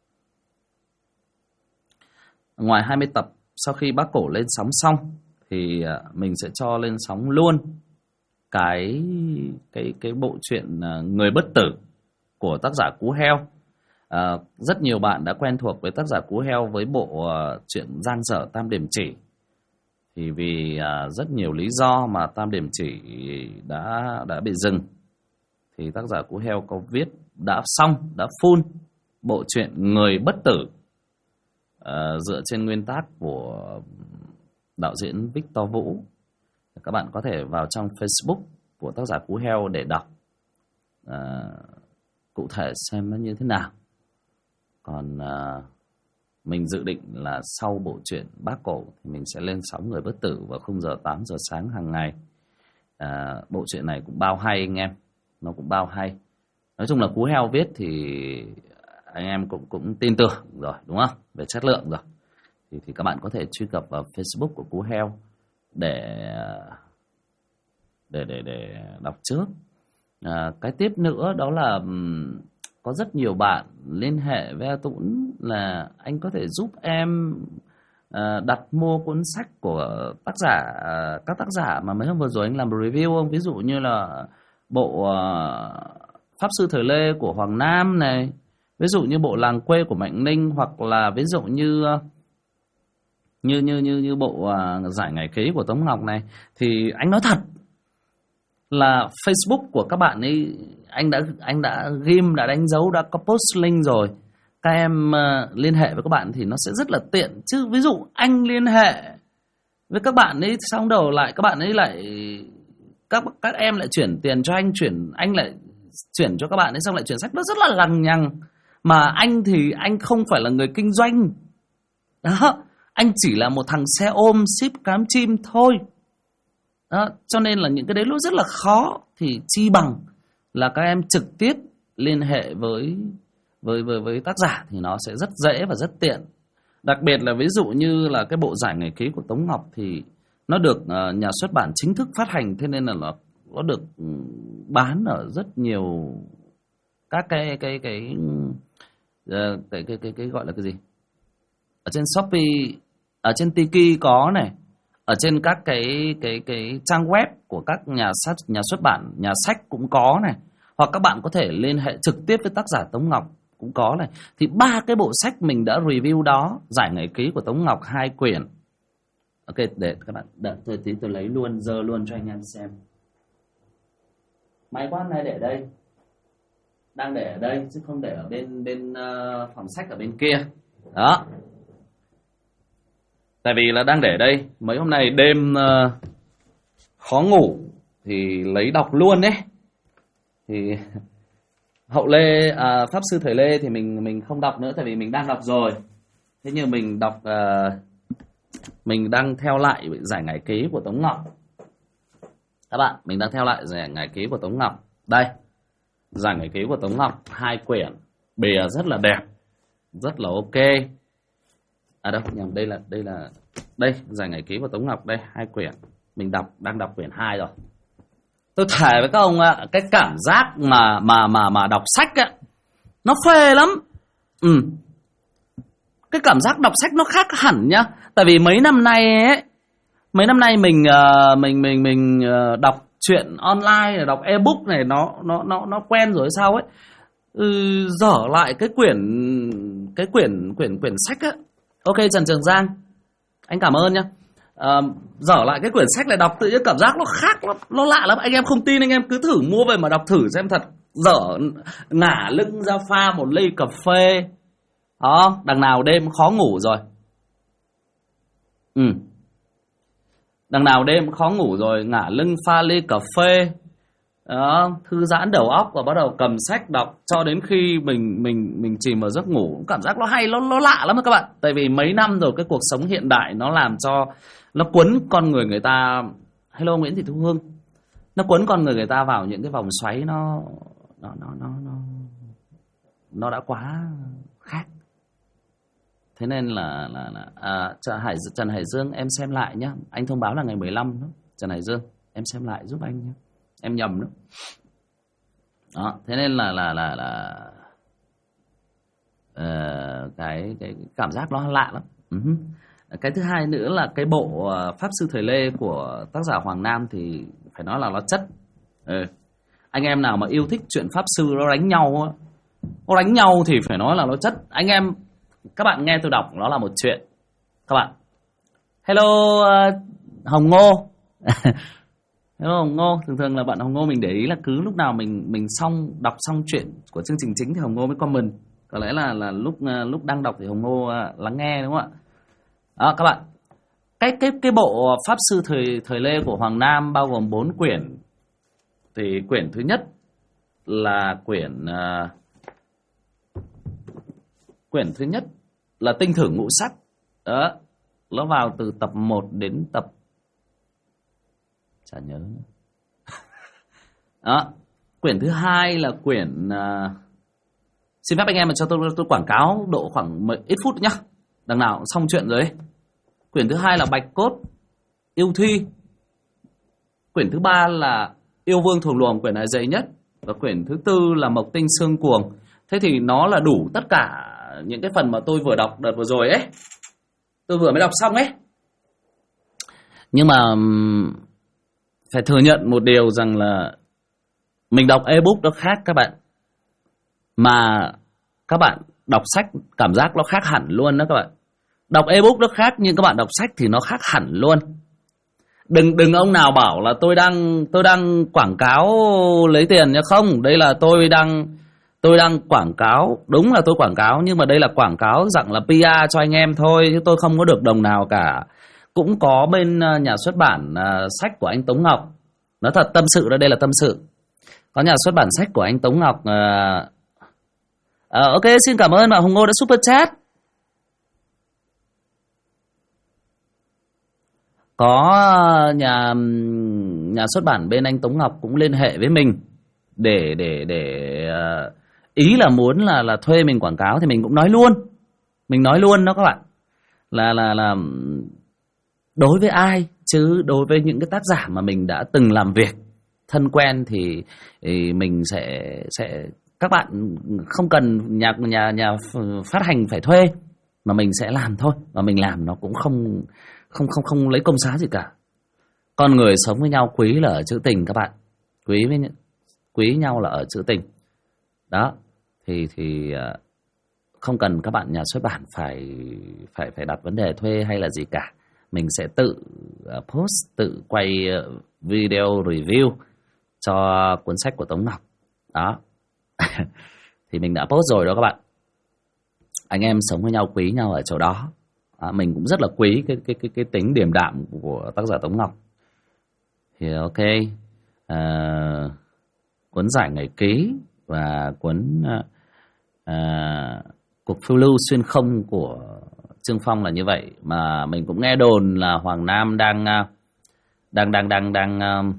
Ngoài 20 tập sau khi bác cổ lên sóng xong thì mình sẽ cho lên sóng luôn cái bộ truyện Người Bất Tử của tác giả Cú Heo. Rất nhiều bạn đã quen thuộc với tác giả Cú Heo với bộ truyện Giang Dở Tam Điểm Chỉ. Thì vì rất nhiều lý do mà Tam Điểm Chỉ đã bị dừng, thì tác giả Cú Heo có viết đã full bộ truyện Người Bất Tử dựa trên nguyên tác của đạo diễn Victor Vũ. Các bạn có thể vào trong Facebook của tác giả Cú Heo để đọc cụ thể xem nó như thế nào. Còn mình dự định là sau bộ truyện Bác Cổ thì mình sẽ lên sóng Người Bất Tử vào khung giờ 8 giờ sáng hàng ngày. Bộ truyện này cũng bao hay anh em, nó cũng bao hay. Nói chung là Cú Heo viết thì anh em cũng tin tưởng rồi đúng không? Về chất lượng rồi. Thì các bạn có thể truy cập vào Facebook của Cú Heo để đọc trước. Cái tiếp nữa đó là có rất nhiều bạn liên hệ với A Tũng là anh có thể giúp em đặt mua cuốn sách của các tác giả mà mấy hôm vừa rồi anh làm review không? Ví dụ như là bộ Pháp Sư Thời Lê của Hoàng Nam này, ví dụ như bộ Làng Quê của Mạnh Ninh, hoặc là ví dụ như bộ Giải Ngày Ký của Tống Ngọc này. Thì anh nói thật là Facebook của các bạn ấy anh đã ghim, đã đánh dấu, đã có post link rồi. Các em liên hệ với các bạn thì nó sẽ rất là tiện. Chứ ví dụ anh liên hệ với các bạn ấy xong đầu lại các bạn ấy lại các em lại chuyển tiền cho anh lại chuyển cho các bạn ấy xong lại chuyển sách, nó rất là lằng nhằng. Mà anh thì anh không phải là người kinh doanh đó, anh chỉ là một thằng xe ôm ship cám chim thôi đó, cho nên là những cái đấy nó rất là khó. Thì chi bằng là các em trực tiếp liên hệ với tác giả thì nó sẽ rất dễ và rất tiện. Đặc biệt là ví dụ như là cái bộ Giải Ngày Ký của Tống Ngọc thì nó được nhà xuất bản chính thức phát hành, thế nên là nó được bán ở rất nhiều các cái gọi là cái gì, ở trên Shopee, ở trên Tiki có này, ở trên các cái trang web của các nhà xuất bản, nhà sách cũng có này, hoặc các bạn có thể liên hệ trực tiếp với tác giả Tống Ngọc cũng có này. Thì 3 cái bộ sách mình đã review đó, Giải Ngày Ký của Tống Ngọc 2 quyển. Ok, để các bạn đợi tôi tí, tôi lấy luôn, dơ luôn cho anh em xem. Máy quát này để đây, đang để ở đây chứ không để ở bên phòng sách ở bên kia đó. Tại vì là đang để ở đây, mấy hôm nay đêm khó ngủ thì lấy đọc luôn đấy. Thì Hậu Lê, Pháp Sư Thời Lê thì mình không đọc nữa, tại vì mình đang đọc rồi. Thế nhưng mình đọc mình đang theo lại Giải Ngày Ký của Tống Ngọc. Các bạn, mình đang theo lại Giải Ngày Ký của Tống Ngọc. Đây, Giải Ngày Ký của Tống Ngọc 2 quyển, bìa rất là đẹp, rất là ok. Đâu nhầm, đây là Giải Ngày Ký của Tống Ngọc đây, 2 quyển. Mình đang đọc quyển 2 rồi. Tôi thề với các ông ạ, cái cảm giác mà đọc sách á, nó phê lắm. Cái cảm giác đọc sách nó khác hẳn nhá. Tại vì mấy năm nay mình đọc truyện online, đọc ebook này nó quen rồi sao ấy. Dở lại cái quyển sách á. Ok Trần Trường Giang, anh cảm ơn nhá. Dở lại cái quyển sách này đọc tự nhiên cảm giác nó khác lắm, nó lạ lắm. Anh em không tin anh em cứ thử mua về mà đọc thử xem thật. Dở, ngả lưng ra pha một ly cà phê Đó, đằng nào đêm khó ngủ rồi. Đằng nào đêm khó ngủ rồi, ngả lưng pha ly cà phê. Đó, thư giãn đầu óc và bắt đầu cầm sách đọc cho đến khi mình chìm vào giấc ngủ. Cảm giác nó hay, nó lạ lắm các bạn. Tại vì mấy năm rồi cái cuộc sống hiện đại nó làm cho nó cuốn con người ta. Hello Nguyễn Thị Thu Hương. Nó cuốn con người ta vào những cái vòng xoáy nó đã quá khác. Thế nên là Trần Hải Dương em xem lại nhá. Anh thông báo là ngày 15 đó. Trần Hải Dương em xem lại giúp anh nhé. Em nhầm đó. Đó, thế nên là cái cảm giác nó lạ lắm. Cái thứ hai nữa là cái bộ Pháp Sư Thời Lê của tác giả Hoàng Nam thì phải nói là nó chất. Anh em nào mà yêu thích chuyện Pháp Sư nó đánh nhau thì phải nói là nó chất. Anh em, các bạn nghe tôi đọc nó là một chuyện. Các bạn, hello Hồng Ngô. Hello Hồng Ngô. Thường là bạn Hồng Ngô mình để ý là cứ lúc nào mình đọc xong chuyện của chương trình chính thì Hồng Ngô mới comment. Có lẽ là lúc đang đọc thì Hồng Ngô lắng nghe, đúng không ạ? Đó, các bạn, cái bộ Pháp Sư thời Lê của Hoàng Nam bao gồm 4 quyển. Thì quyển thứ nhất là quyển thứ nhất là Tinh Thử Ngũ Sắc. Đó, nó vào từ tập 1 đến tập chả nhớ nữa. Đó, quyển thứ hai là quyển xin phép anh em mà cho tôi quảng cáo độ khoảng ít phút nhá. Đằng nào cũng xong chuyện rồi ấy. Quyển thứ hai là Bạch Cốt Yêu Thi. Quyển thứ ba là Yêu Vương Thuồng Luồng, quyển này dày nhất. Và quyển thứ tư là Mộc Tinh Xương Cuồng. Thế thì nó là đủ tất cả những cái phần mà tôi vừa đọc đợt vừa rồi ấy. Tôi vừa mới đọc xong ấy. Nhưng mà phải thừa nhận một điều rằng là mình đọc ebook nó khác các bạn. Mà các bạn đọc sách cảm giác nó khác hẳn luôn đó các bạn. Đọc ebook nó khác nhưng các bạn đọc sách thì nó khác hẳn luôn. Đừng ông nào bảo là tôi đang quảng cáo lấy tiền nha. Không, đây là tôi đang quảng cáo. Đúng là tôi quảng cáo, nhưng mà đây là quảng cáo dạng là PR cho anh em thôi, chứ tôi không có được đồng nào cả. Cũng có bên nhà xuất bản sách của anh Tống Ngọc. Nói thật, tâm sự đây là tâm sự. Có nhà xuất bản sách của anh Tống Ngọc. Ok, xin cảm ơn bạn Hồng Ngô đã super chat. Có nhà xuất bản bên anh Tống Ngọc cũng liên hệ với mình để ý là muốn là thuê mình quảng cáo. Thì mình cũng nói luôn. Mình nói luôn đó các bạn. Là đối với ai, chứ đối với những cái tác giả mà mình đã từng làm việc thân quen thì mình sẽ các bạn không cần nhà phát hành phải thuê, mà mình sẽ làm thôi. Và mình làm nó cũng không lấy công giá gì cả. Con người sống với nhau quý là ở chữ tình các bạn. Quý nhau là ở chữ tình. Đó. Thì không cần các bạn nhà xuất bản phải đặt vấn đề thuê hay là gì cả. Mình sẽ tự post, tự quay video review cho cuốn sách của Tống Ngọc. Đó. Thì mình đã post rồi đó các bạn. Anh em sống với nhau quý nhau ở chỗ đó. Mình cũng rất là quý cái tính điềm đạm của tác giả Tống Ngọc. Thì ok, cuốn Giải Ngày Ký và cuốn Cuộc Phiêu Lưu Xuyên Không của Trương Phong là như vậy. Mà mình cũng nghe đồn là Hoàng Nam đang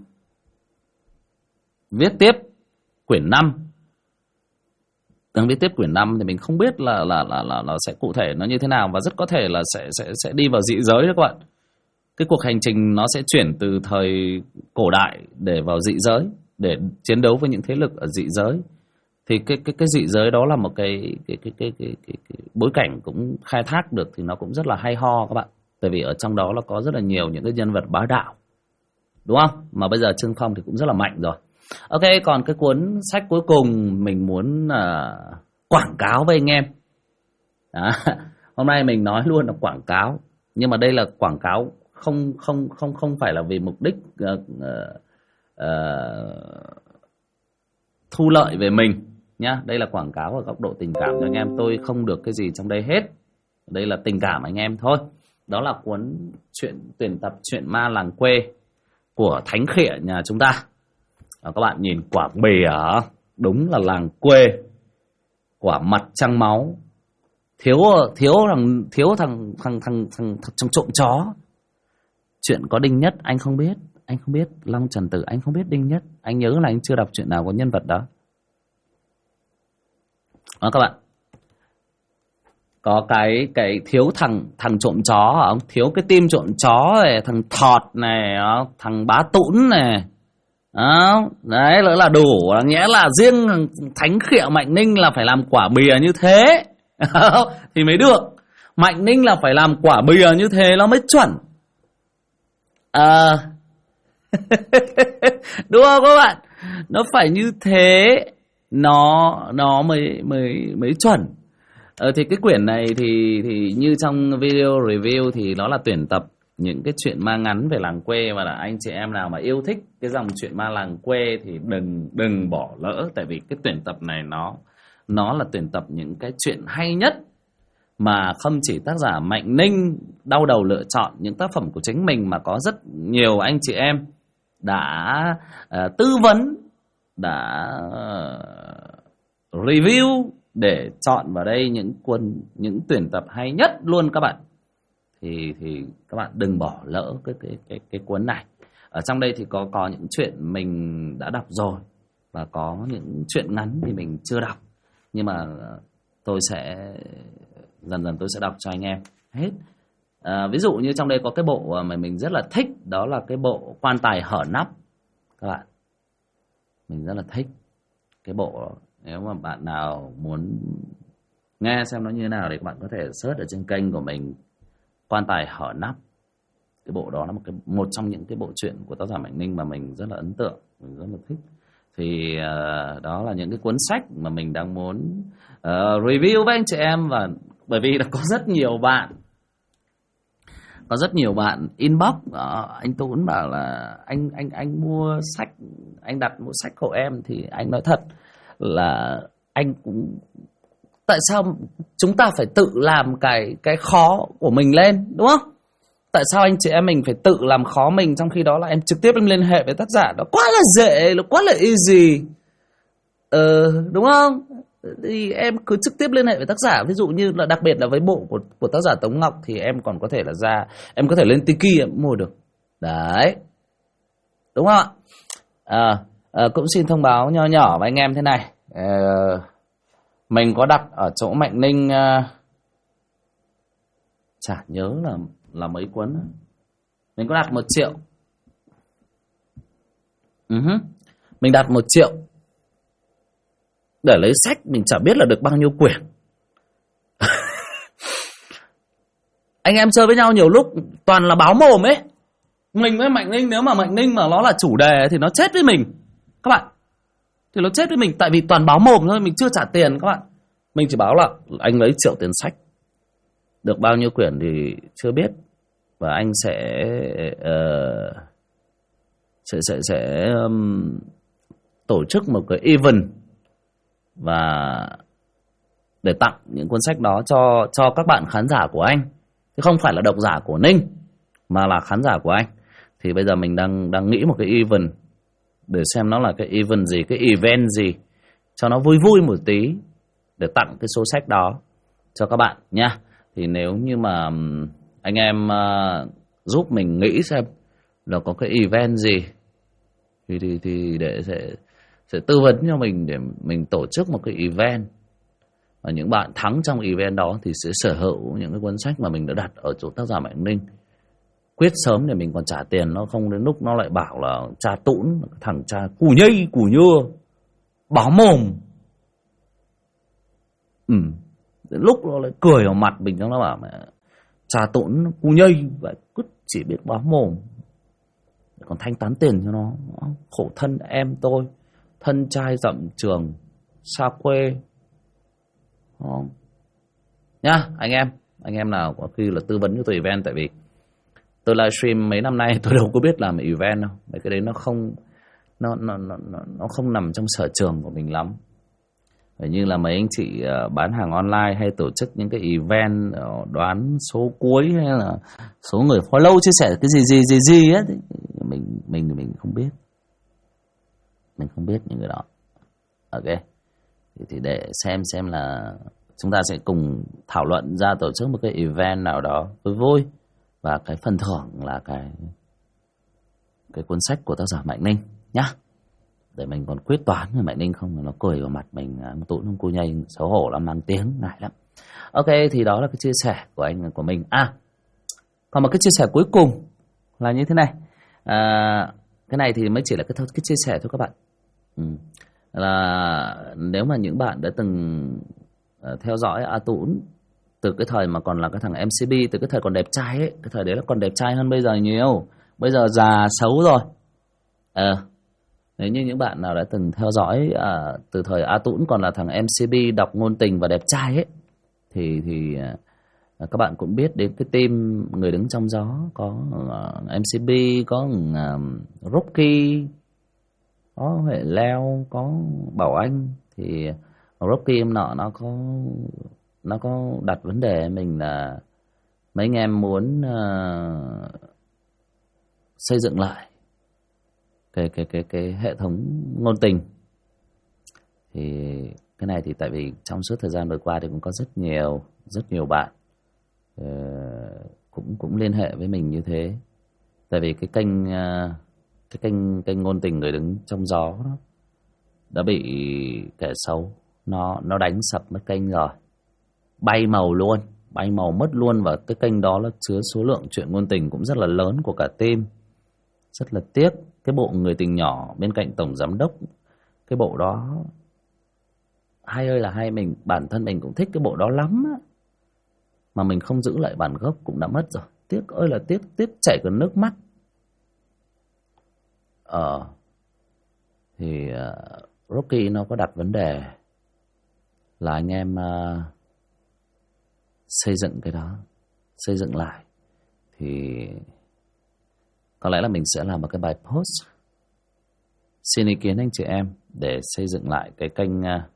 viết tiếp quyển 5. Đang viết tiếp quyển 5 thì mình không biết là sẽ cụ thể nó như thế nào, và rất có thể là sẽ đi vào dị giới đó các bạn. Cái cuộc hành trình nó sẽ chuyển từ thời cổ đại để vào dị giới, để chiến đấu với những thế lực ở dị giới. Thì cái dị giới đó là một cái bối cảnh cũng khai thác được thì nó cũng rất là hay ho các bạn. Tại vì ở trong đó nó có rất là nhiều những cái nhân vật bá đạo, đúng không? Mà bây giờ Trương Phong thì cũng rất là mạnh rồi. Ok, còn cái cuốn sách cuối cùng mình muốn quảng cáo với anh em. Đó. Hôm nay mình nói luôn là quảng cáo, nhưng mà đây là quảng cáo không phải là vì mục đích thu lợi về mình, nhá. Đây là quảng cáo ở góc độ tình cảm cho anh em. Tôi không được cái gì trong đây hết. Đây là tình cảm anh em thôi. Đó là cuốn truyện tuyển tập Chuyện Ma Làng Quê của Thánh Khịa nhà chúng ta. Các bạn nhìn quả bìa, đúng là làng quê, quả mặt trăng máu, thiếu thằng trộm chó. Chuyện có Đinh Nhất anh không biết, Long Trần Tử anh không biết Đinh Nhất, anh nhớ là anh chưa đọc chuyện nào có nhân vật đó. Đó các bạn, có cái thiếu thằng trộm chó, ông thiếu cái tim trộm chó này, thằng Thọt này, thằng Bá Tũn này. Đó, đấy nữa là đủ, nghĩa là riêng Thánh Khịa Mạnh Ninh là phải làm quả bìa như thế thì mới được. Mạnh Ninh là phải làm quả bìa như thế nó mới chuẩn. Đúng không các bạn? Nó phải như thế nó mới chuẩn. Thì cái quyển này thì như trong video review thì nó là tuyển tập những cái chuyện ma ngắn về làng quê, và là anh chị em nào mà yêu thích cái dòng chuyện ma làng quê thì đừng bỏ lỡ, tại vì cái tuyển tập này nó là tuyển tập những cái chuyện hay nhất mà không chỉ tác giả Mạnh Ninh đau đầu lựa chọn những tác phẩm của chính mình, mà có rất nhiều anh chị em đã tư vấn, đã review để chọn vào đây những tuyển tập hay nhất luôn các bạn. Thì các bạn đừng bỏ lỡ cái cuốn này. Ở trong đây thì có những chuyện mình đã đọc rồi, và có những chuyện ngắn thì mình chưa đọc, nhưng mà tôi sẽ dần tôi sẽ đọc cho anh em hết. Ví dụ như trong đây có cái bộ mà mình rất là thích, đó là cái bộ Quan Tài Hở Nắp các bạn. Mình rất là thích cái bộ. Nếu mà bạn nào muốn nghe xem nó như thế nào thì các bạn có thể search ở trên kênh của mình, Quan Tài Hở Nắp. Cái bộ đó là một trong những cái bộ truyện của tác giả Mạnh Ninh mà mình rất là ấn tượng, mình rất là thích. Thì đó là những cái cuốn sách mà mình đang muốn review với anh chị em. Và bởi vì là có rất nhiều bạn inbox, anh Tuấn bảo là anh mua sách, anh đặt mua sách của em. Thì anh nói thật là anh cũng, tại sao chúng ta phải tự làm cái khó của mình lên, đúng không? Tại sao anh chị em mình phải tự làm khó mình, trong khi đó là em trực tiếp em liên hệ với tác giả, nó quá là dễ, nó quá là easy, đúng không? Thì em cứ trực tiếp liên hệ với tác giả. Ví dụ như là đặc biệt là với bộ của tác giả Tống Ngọc thì em còn có thể là em có thể lên Tiki em mua được đấy, đúng không ạ? Cũng xin thông báo nho nhỏ với anh em thế này. Mình có đặt ở chỗ Mạnh Ninh, chả nhớ là mấy cuốn. Mình có đặt 1 triệu. Mình đặt 1 triệu để lấy sách, mình chả biết là được bao nhiêu quyển. Anh em chơi với nhau nhiều lúc toàn là báo mồm ấy. Mình với Mạnh Ninh, nếu mà Mạnh Ninh mà nó là chủ đề thì nó chết với mình các bạn. Thì nó chết với mình, tại vì toàn báo mồm thôi, mình chưa trả tiền các bạn. Mình chỉ báo là anh lấy 1 triệu tiền sách, được bao nhiêu quyển thì chưa biết, và anh sẽ tổ chức một cái event và để tặng những cuốn sách đó cho các bạn khán giả của anh, chứ không phải là độc giả của Ninh mà là khán giả của anh. Thì bây giờ mình đang nghĩ một cái event để xem nó là cái event gì, cái event gì cho nó vui vui một tí, để tặng cái số sách đó cho các bạn nha. Thì nếu như mà anh em giúp mình nghĩ xem là có cái event gì thì để sẽ tư vấn cho mình để mình tổ chức một cái event, và những bạn thắng trong event đó thì sẽ sở hữu những cái cuốn sách mà mình đã đặt ở chỗ tác giả Mạnh Ninh. Quyết sớm để mình còn trả tiền, nó không đến lúc nó lại bảo là cha Tũn, thằng cha cù nhây cù nhưa báo mồm. Đến lúc nó lại cười vào mặt mình, nó bảo mẹ cha Tũn cù nhây vậy, cứ chỉ biết báo mồm, còn thanh toán tiền cho nó. Khổ thân em tôi, thân trai dặm trường xa quê nhá. Anh em nào có khi là tư vấn cho tôi event, tại vì tôi livestream mấy năm nay tôi đâu có biết làm event đâu. Cái đấy nó không nằm trong sở trường của mình lắm. Phải như là mấy anh chị bán hàng online hay tổ chức những cái event đoán số cuối hay là số người follow chia sẻ cái gì á, mình không biết. Mình không biết những cái đó. Ok. Thì để xem là chúng ta sẽ cùng thảo luận ra tổ chức một cái event nào đó vui vui, và cái phần thưởng là cái cuốn sách của tác giả Mạnh Ninh nhá. Để mình còn quyết toán với Mạnh Ninh không nó cười vào mặt mình, tụi nó cô nhây xấu hổ lắm, mang tiếng ngại lắm. Ok, thì đó là cái chia sẻ của anh của mình. Còn một cái chia sẻ cuối cùng là như thế này. Cái này thì mới chỉ là cái chia sẻ thôi các bạn. Là nếu mà những bạn đã từng theo dõi A Tũng từ cái thời mà còn là cái thằng MCB, từ cái thời còn đẹp trai ấy, cái thời đấy là còn đẹp trai hơn bây giờ nhiều. Bây giờ già xấu rồi. Nếu như những bạn nào đã từng theo dõi từ thời A Tũng còn là thằng MCB đọc ngôn tình và đẹp trai ấy, thì các bạn cũng biết đến cái team Người Đứng Trong Gió, có MCB, có Rocky, có Huệ Leo, có Bảo Anh. Thì Rocky em nọ nó có đặt vấn đề mình là mấy anh em muốn xây dựng lại cái hệ thống ngôn tình. Thì cái này thì tại vì trong suốt thời gian vừa qua thì cũng có rất nhiều bạn cũng liên hệ với mình như thế. Tại vì cái kênh ngôn tình Người Đứng Trong Gió đó đã bị kẻ xấu nó đánh sập mất kênh rồi, bay màu mất luôn. Và cái kênh đó là chứa số lượng chuyện ngôn tình cũng rất là lớn của cả team. Rất là tiếc. Cái bộ Người Tình Nhỏ bên cạnh tổng giám đốc, cái bộ đó hay ơi là hay, bản thân mình cũng thích cái bộ đó lắm á. Mà mình không giữ lại bản gốc cũng đã mất rồi. Tiếc ơi là tiếc chảy cả nước mắt. Thì Rocky nó có đặt vấn đề là anh em xây dựng cái đó, xây dựng lại. Thì có lẽ là mình sẽ làm một cái bài post xin ý kiến anh chị em để xây dựng lại cái kênh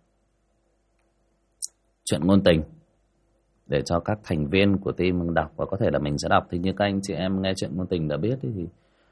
chuyện ngôn tình để cho các thành viên của team đọc, và có thể là mình sẽ đọc. Thì như các anh chị em nghe chuyện ngôn tình đã biết thì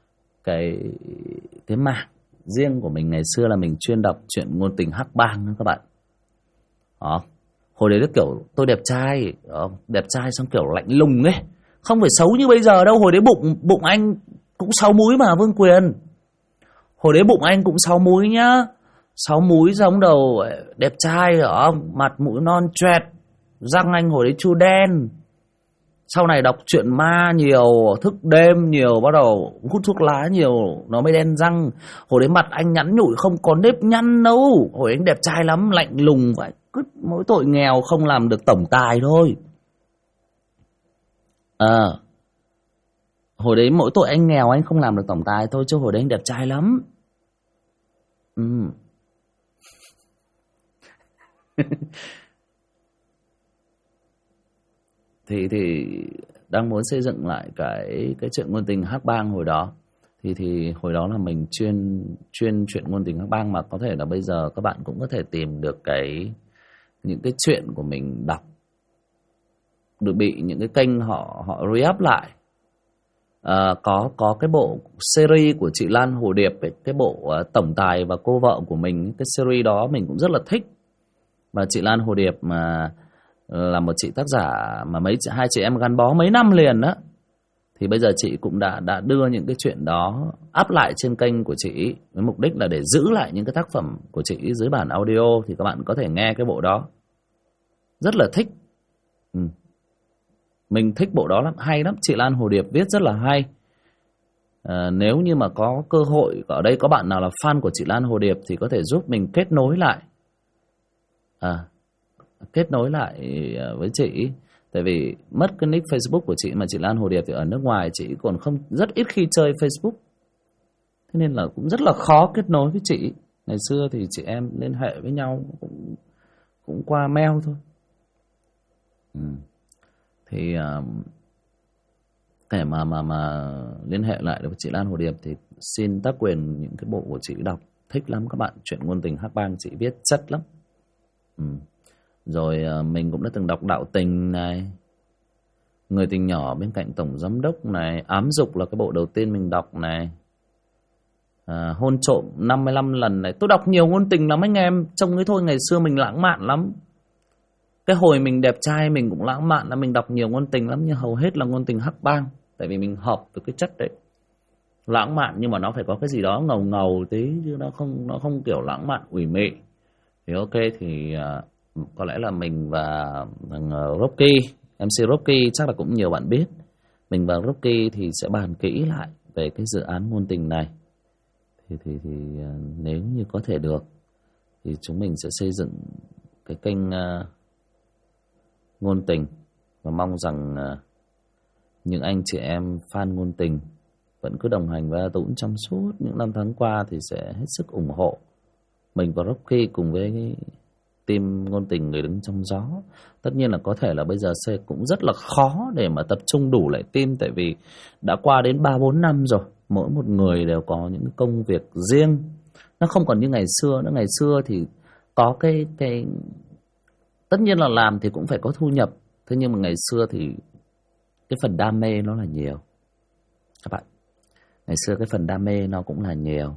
cái mảng riêng của mình ngày xưa là mình chuyên đọc chuyện ngôn tình hắc bang đó các bạn. Hồi đấy là kiểu tôi đẹp trai xong kiểu lạnh lùng ấy, không phải xấu như bây giờ đâu. Hồi đấy bụng anh cũng 6 múi mà Vương Quyền. Hồi đấy bụng anh cũng 6 múi nhá. 6 múi giống đầu đẹp trai mặt mũi non choẹt, răng anh hồi đấy chu đen. Sau này đọc truyện ma nhiều, thức đêm nhiều, bắt đầu hút thuốc lá nhiều, nó mới đen răng. Hồi đấy mặt anh nhẵn nhụi không có nếp nhăn đâu. Hồi anh đẹp trai lắm, lạnh lùng vậy. Cứ mỗi tội nghèo không làm được tổng tài thôi. Hồi đấy mỗi tội anh nghèo anh không làm được tổng tài thôi, chứ hồi đấy anh đẹp trai lắm. Thì đang muốn xây dựng lại cái chuyện ngôn tình hắc bang hồi đó. Thì hồi đó là mình chuyên chuyện ngôn tình hắc bang, mà có thể là bây giờ các bạn cũng có thể tìm được những cái chuyện của mình đọc được bị những cái kênh họ re-up lại. Có cái bộ series của chị Lan Hồ Điệp ấy, cái bộ tổng tài và cô vợ của mình, cái series đó mình cũng rất là thích. Và chị Lan Hồ Điệp mà là một chị tác giả mà hai chị em gắn bó mấy năm liền đó. Thì bây giờ chị cũng đã đưa những cái chuyện đó up lại trên kênh của chị, với mục đích là để giữ lại những cái tác phẩm của chị dưới bản audio. Thì các bạn có thể nghe cái bộ đó, rất là thích. Mình thích bộ đó lắm, hay lắm. Chị Lan Hồ Điệp viết rất là hay. Nếu như mà có cơ hội, ở đây có bạn nào là fan của chị Lan Hồ Điệp thì có thể giúp mình kết nối lại. Kết nối lại với chị. Tại vì mất cái nick Facebook của chị, mà chị Lan Hồ Điệp thì ở nước ngoài, chị còn rất ít khi chơi Facebook. Thế nên là cũng rất là khó kết nối với chị. Ngày xưa thì chị em liên hệ với nhau cũng qua mail thôi. Thì để mà liên hệ lại với chị Lan Hồ Điệp thì xin tác quyền những cái bộ của chị đọc. Thích lắm các bạn. Chuyện ngôn tình hắc bang chị viết chất lắm. Rồi mình cũng đã từng đọc Đạo Tình này, Người Tình Nhỏ Bên Cạnh Tổng Giám Đốc này, Ám Dục là cái bộ đầu tiên mình đọc này, Hôn Trộm 55 lần này. Tôi đọc nhiều ngôn tình lắm anh em. Trông ấy thôi, ngày xưa mình lãng mạn lắm. Cái hồi mình đẹp trai mình cũng lãng mạn, là mình đọc nhiều ngôn tình lắm, nhưng hầu hết là ngôn tình hắc bang. Tại vì mình hợp với cái chất đấy. Lãng mạn nhưng mà nó phải có cái gì đó ngầu ngầu tí, chứ nó không kiểu lãng mạn ủy mị. Thì ok, thì có lẽ là mình và thằng Rocky, MC Rocky chắc là cũng nhiều bạn biết. Mình và Rocky thì sẽ bàn kỹ lại về cái dự án ngôn tình này. Thì nếu như có thể được thì chúng mình sẽ xây dựng cái kênh ngôn tình, và mong rằng những anh chị em fan ngôn tình vẫn cứ đồng hành với A Tũng trong suốt những năm tháng qua thì sẽ hết sức ủng hộ mình và Rocky cùng với cái team ngôn tình Người Đứng Trong Gió. Tất nhiên là có thể là bây giờ sẽ cũng rất là khó để mà tập trung đủ lại team, tại vì đã qua đến 3-4 năm rồi, mỗi một người đều có những công việc riêng, nó không còn như ngày xưa nữa. Ngày xưa thì có cái tất nhiên là làm thì cũng phải có thu nhập, thế nhưng mà ngày xưa thì cái phần đam mê nó là nhiều các bạn. Ngày xưa cái phần đam mê nó cũng là nhiều.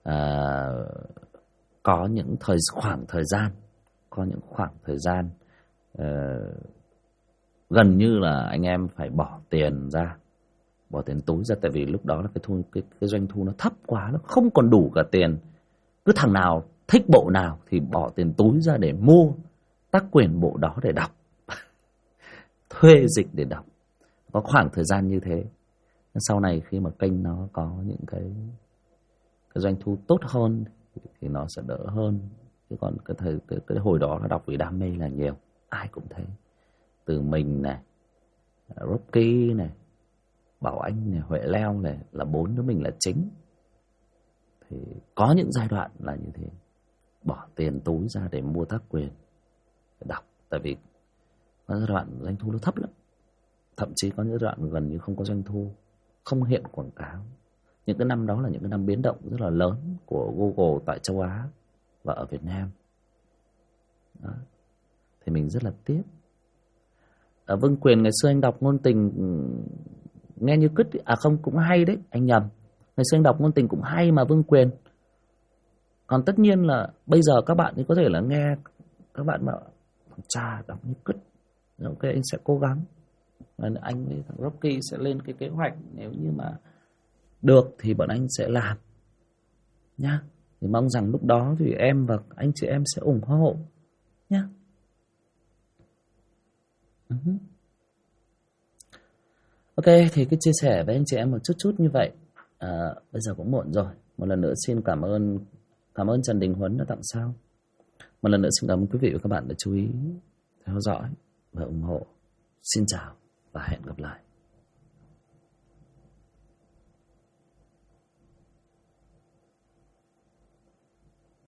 Có những khoảng thời gian gần như là anh em phải bỏ tiền túi ra, tại vì lúc đó là cái doanh thu nó thấp quá, nó không còn đủ cả tiền. Cứ thằng nào thích bộ nào thì bỏ tiền túi ra để mua tác quyền bộ đó để đọc. Thuê dịch để đọc. Có khoảng thời gian như thế. Sau này khi mà kênh nó có những cái doanh thu tốt hơn thì nó sẽ đỡ hơn. Chứ còn cái hồi đó là đọc vì đam mê là nhiều. Ai cũng thế. Từ mình này, Rocky này, Bảo Anh này, Huệ Leo này, là 4 đứa mình là chính. Thì có những giai đoạn là như thế. Bỏ tiền túi ra để mua tác quyền để đọc. Tại vì có giai đoạn doanh thu nó thấp lắm. Thậm chí có những giai đoạn gần như không có doanh thu, không hiện quảng cáo. Những cái năm đó là những cái năm biến động rất là lớn của Google tại châu Á và ở Việt Nam. Đó. Thì mình rất là tiếc. Ở Vương Quyền ngày xưa anh đọc ngôn tình nghe như cứt. Không, cũng hay đấy, anh nhầm. Ngày xưa anh đọc ngôn tình cũng hay mà Vương Quyền. Còn tất nhiên là bây giờ các bạn thì có thể là nghe, các bạn bảo cha đọc như cứt. Ok, anh sẽ cố gắng. Và anh với thằng Rocky sẽ lên cái kế hoạch, nếu như mà được thì bọn anh sẽ làm nhá. Thì mong rằng lúc đó thì em và anh chị em sẽ ủng hộ nhá. Ok, thì cứ chia sẻ với anh chị em một chút như vậy. Bây giờ cũng muộn rồi. Một lần nữa xin cảm ơn Trần Đình Huấn đã tặng sao. Một lần nữa xin cảm ơn quý vị và các bạn đã chú ý theo dõi và ủng hộ. Xin chào và hẹn gặp lại.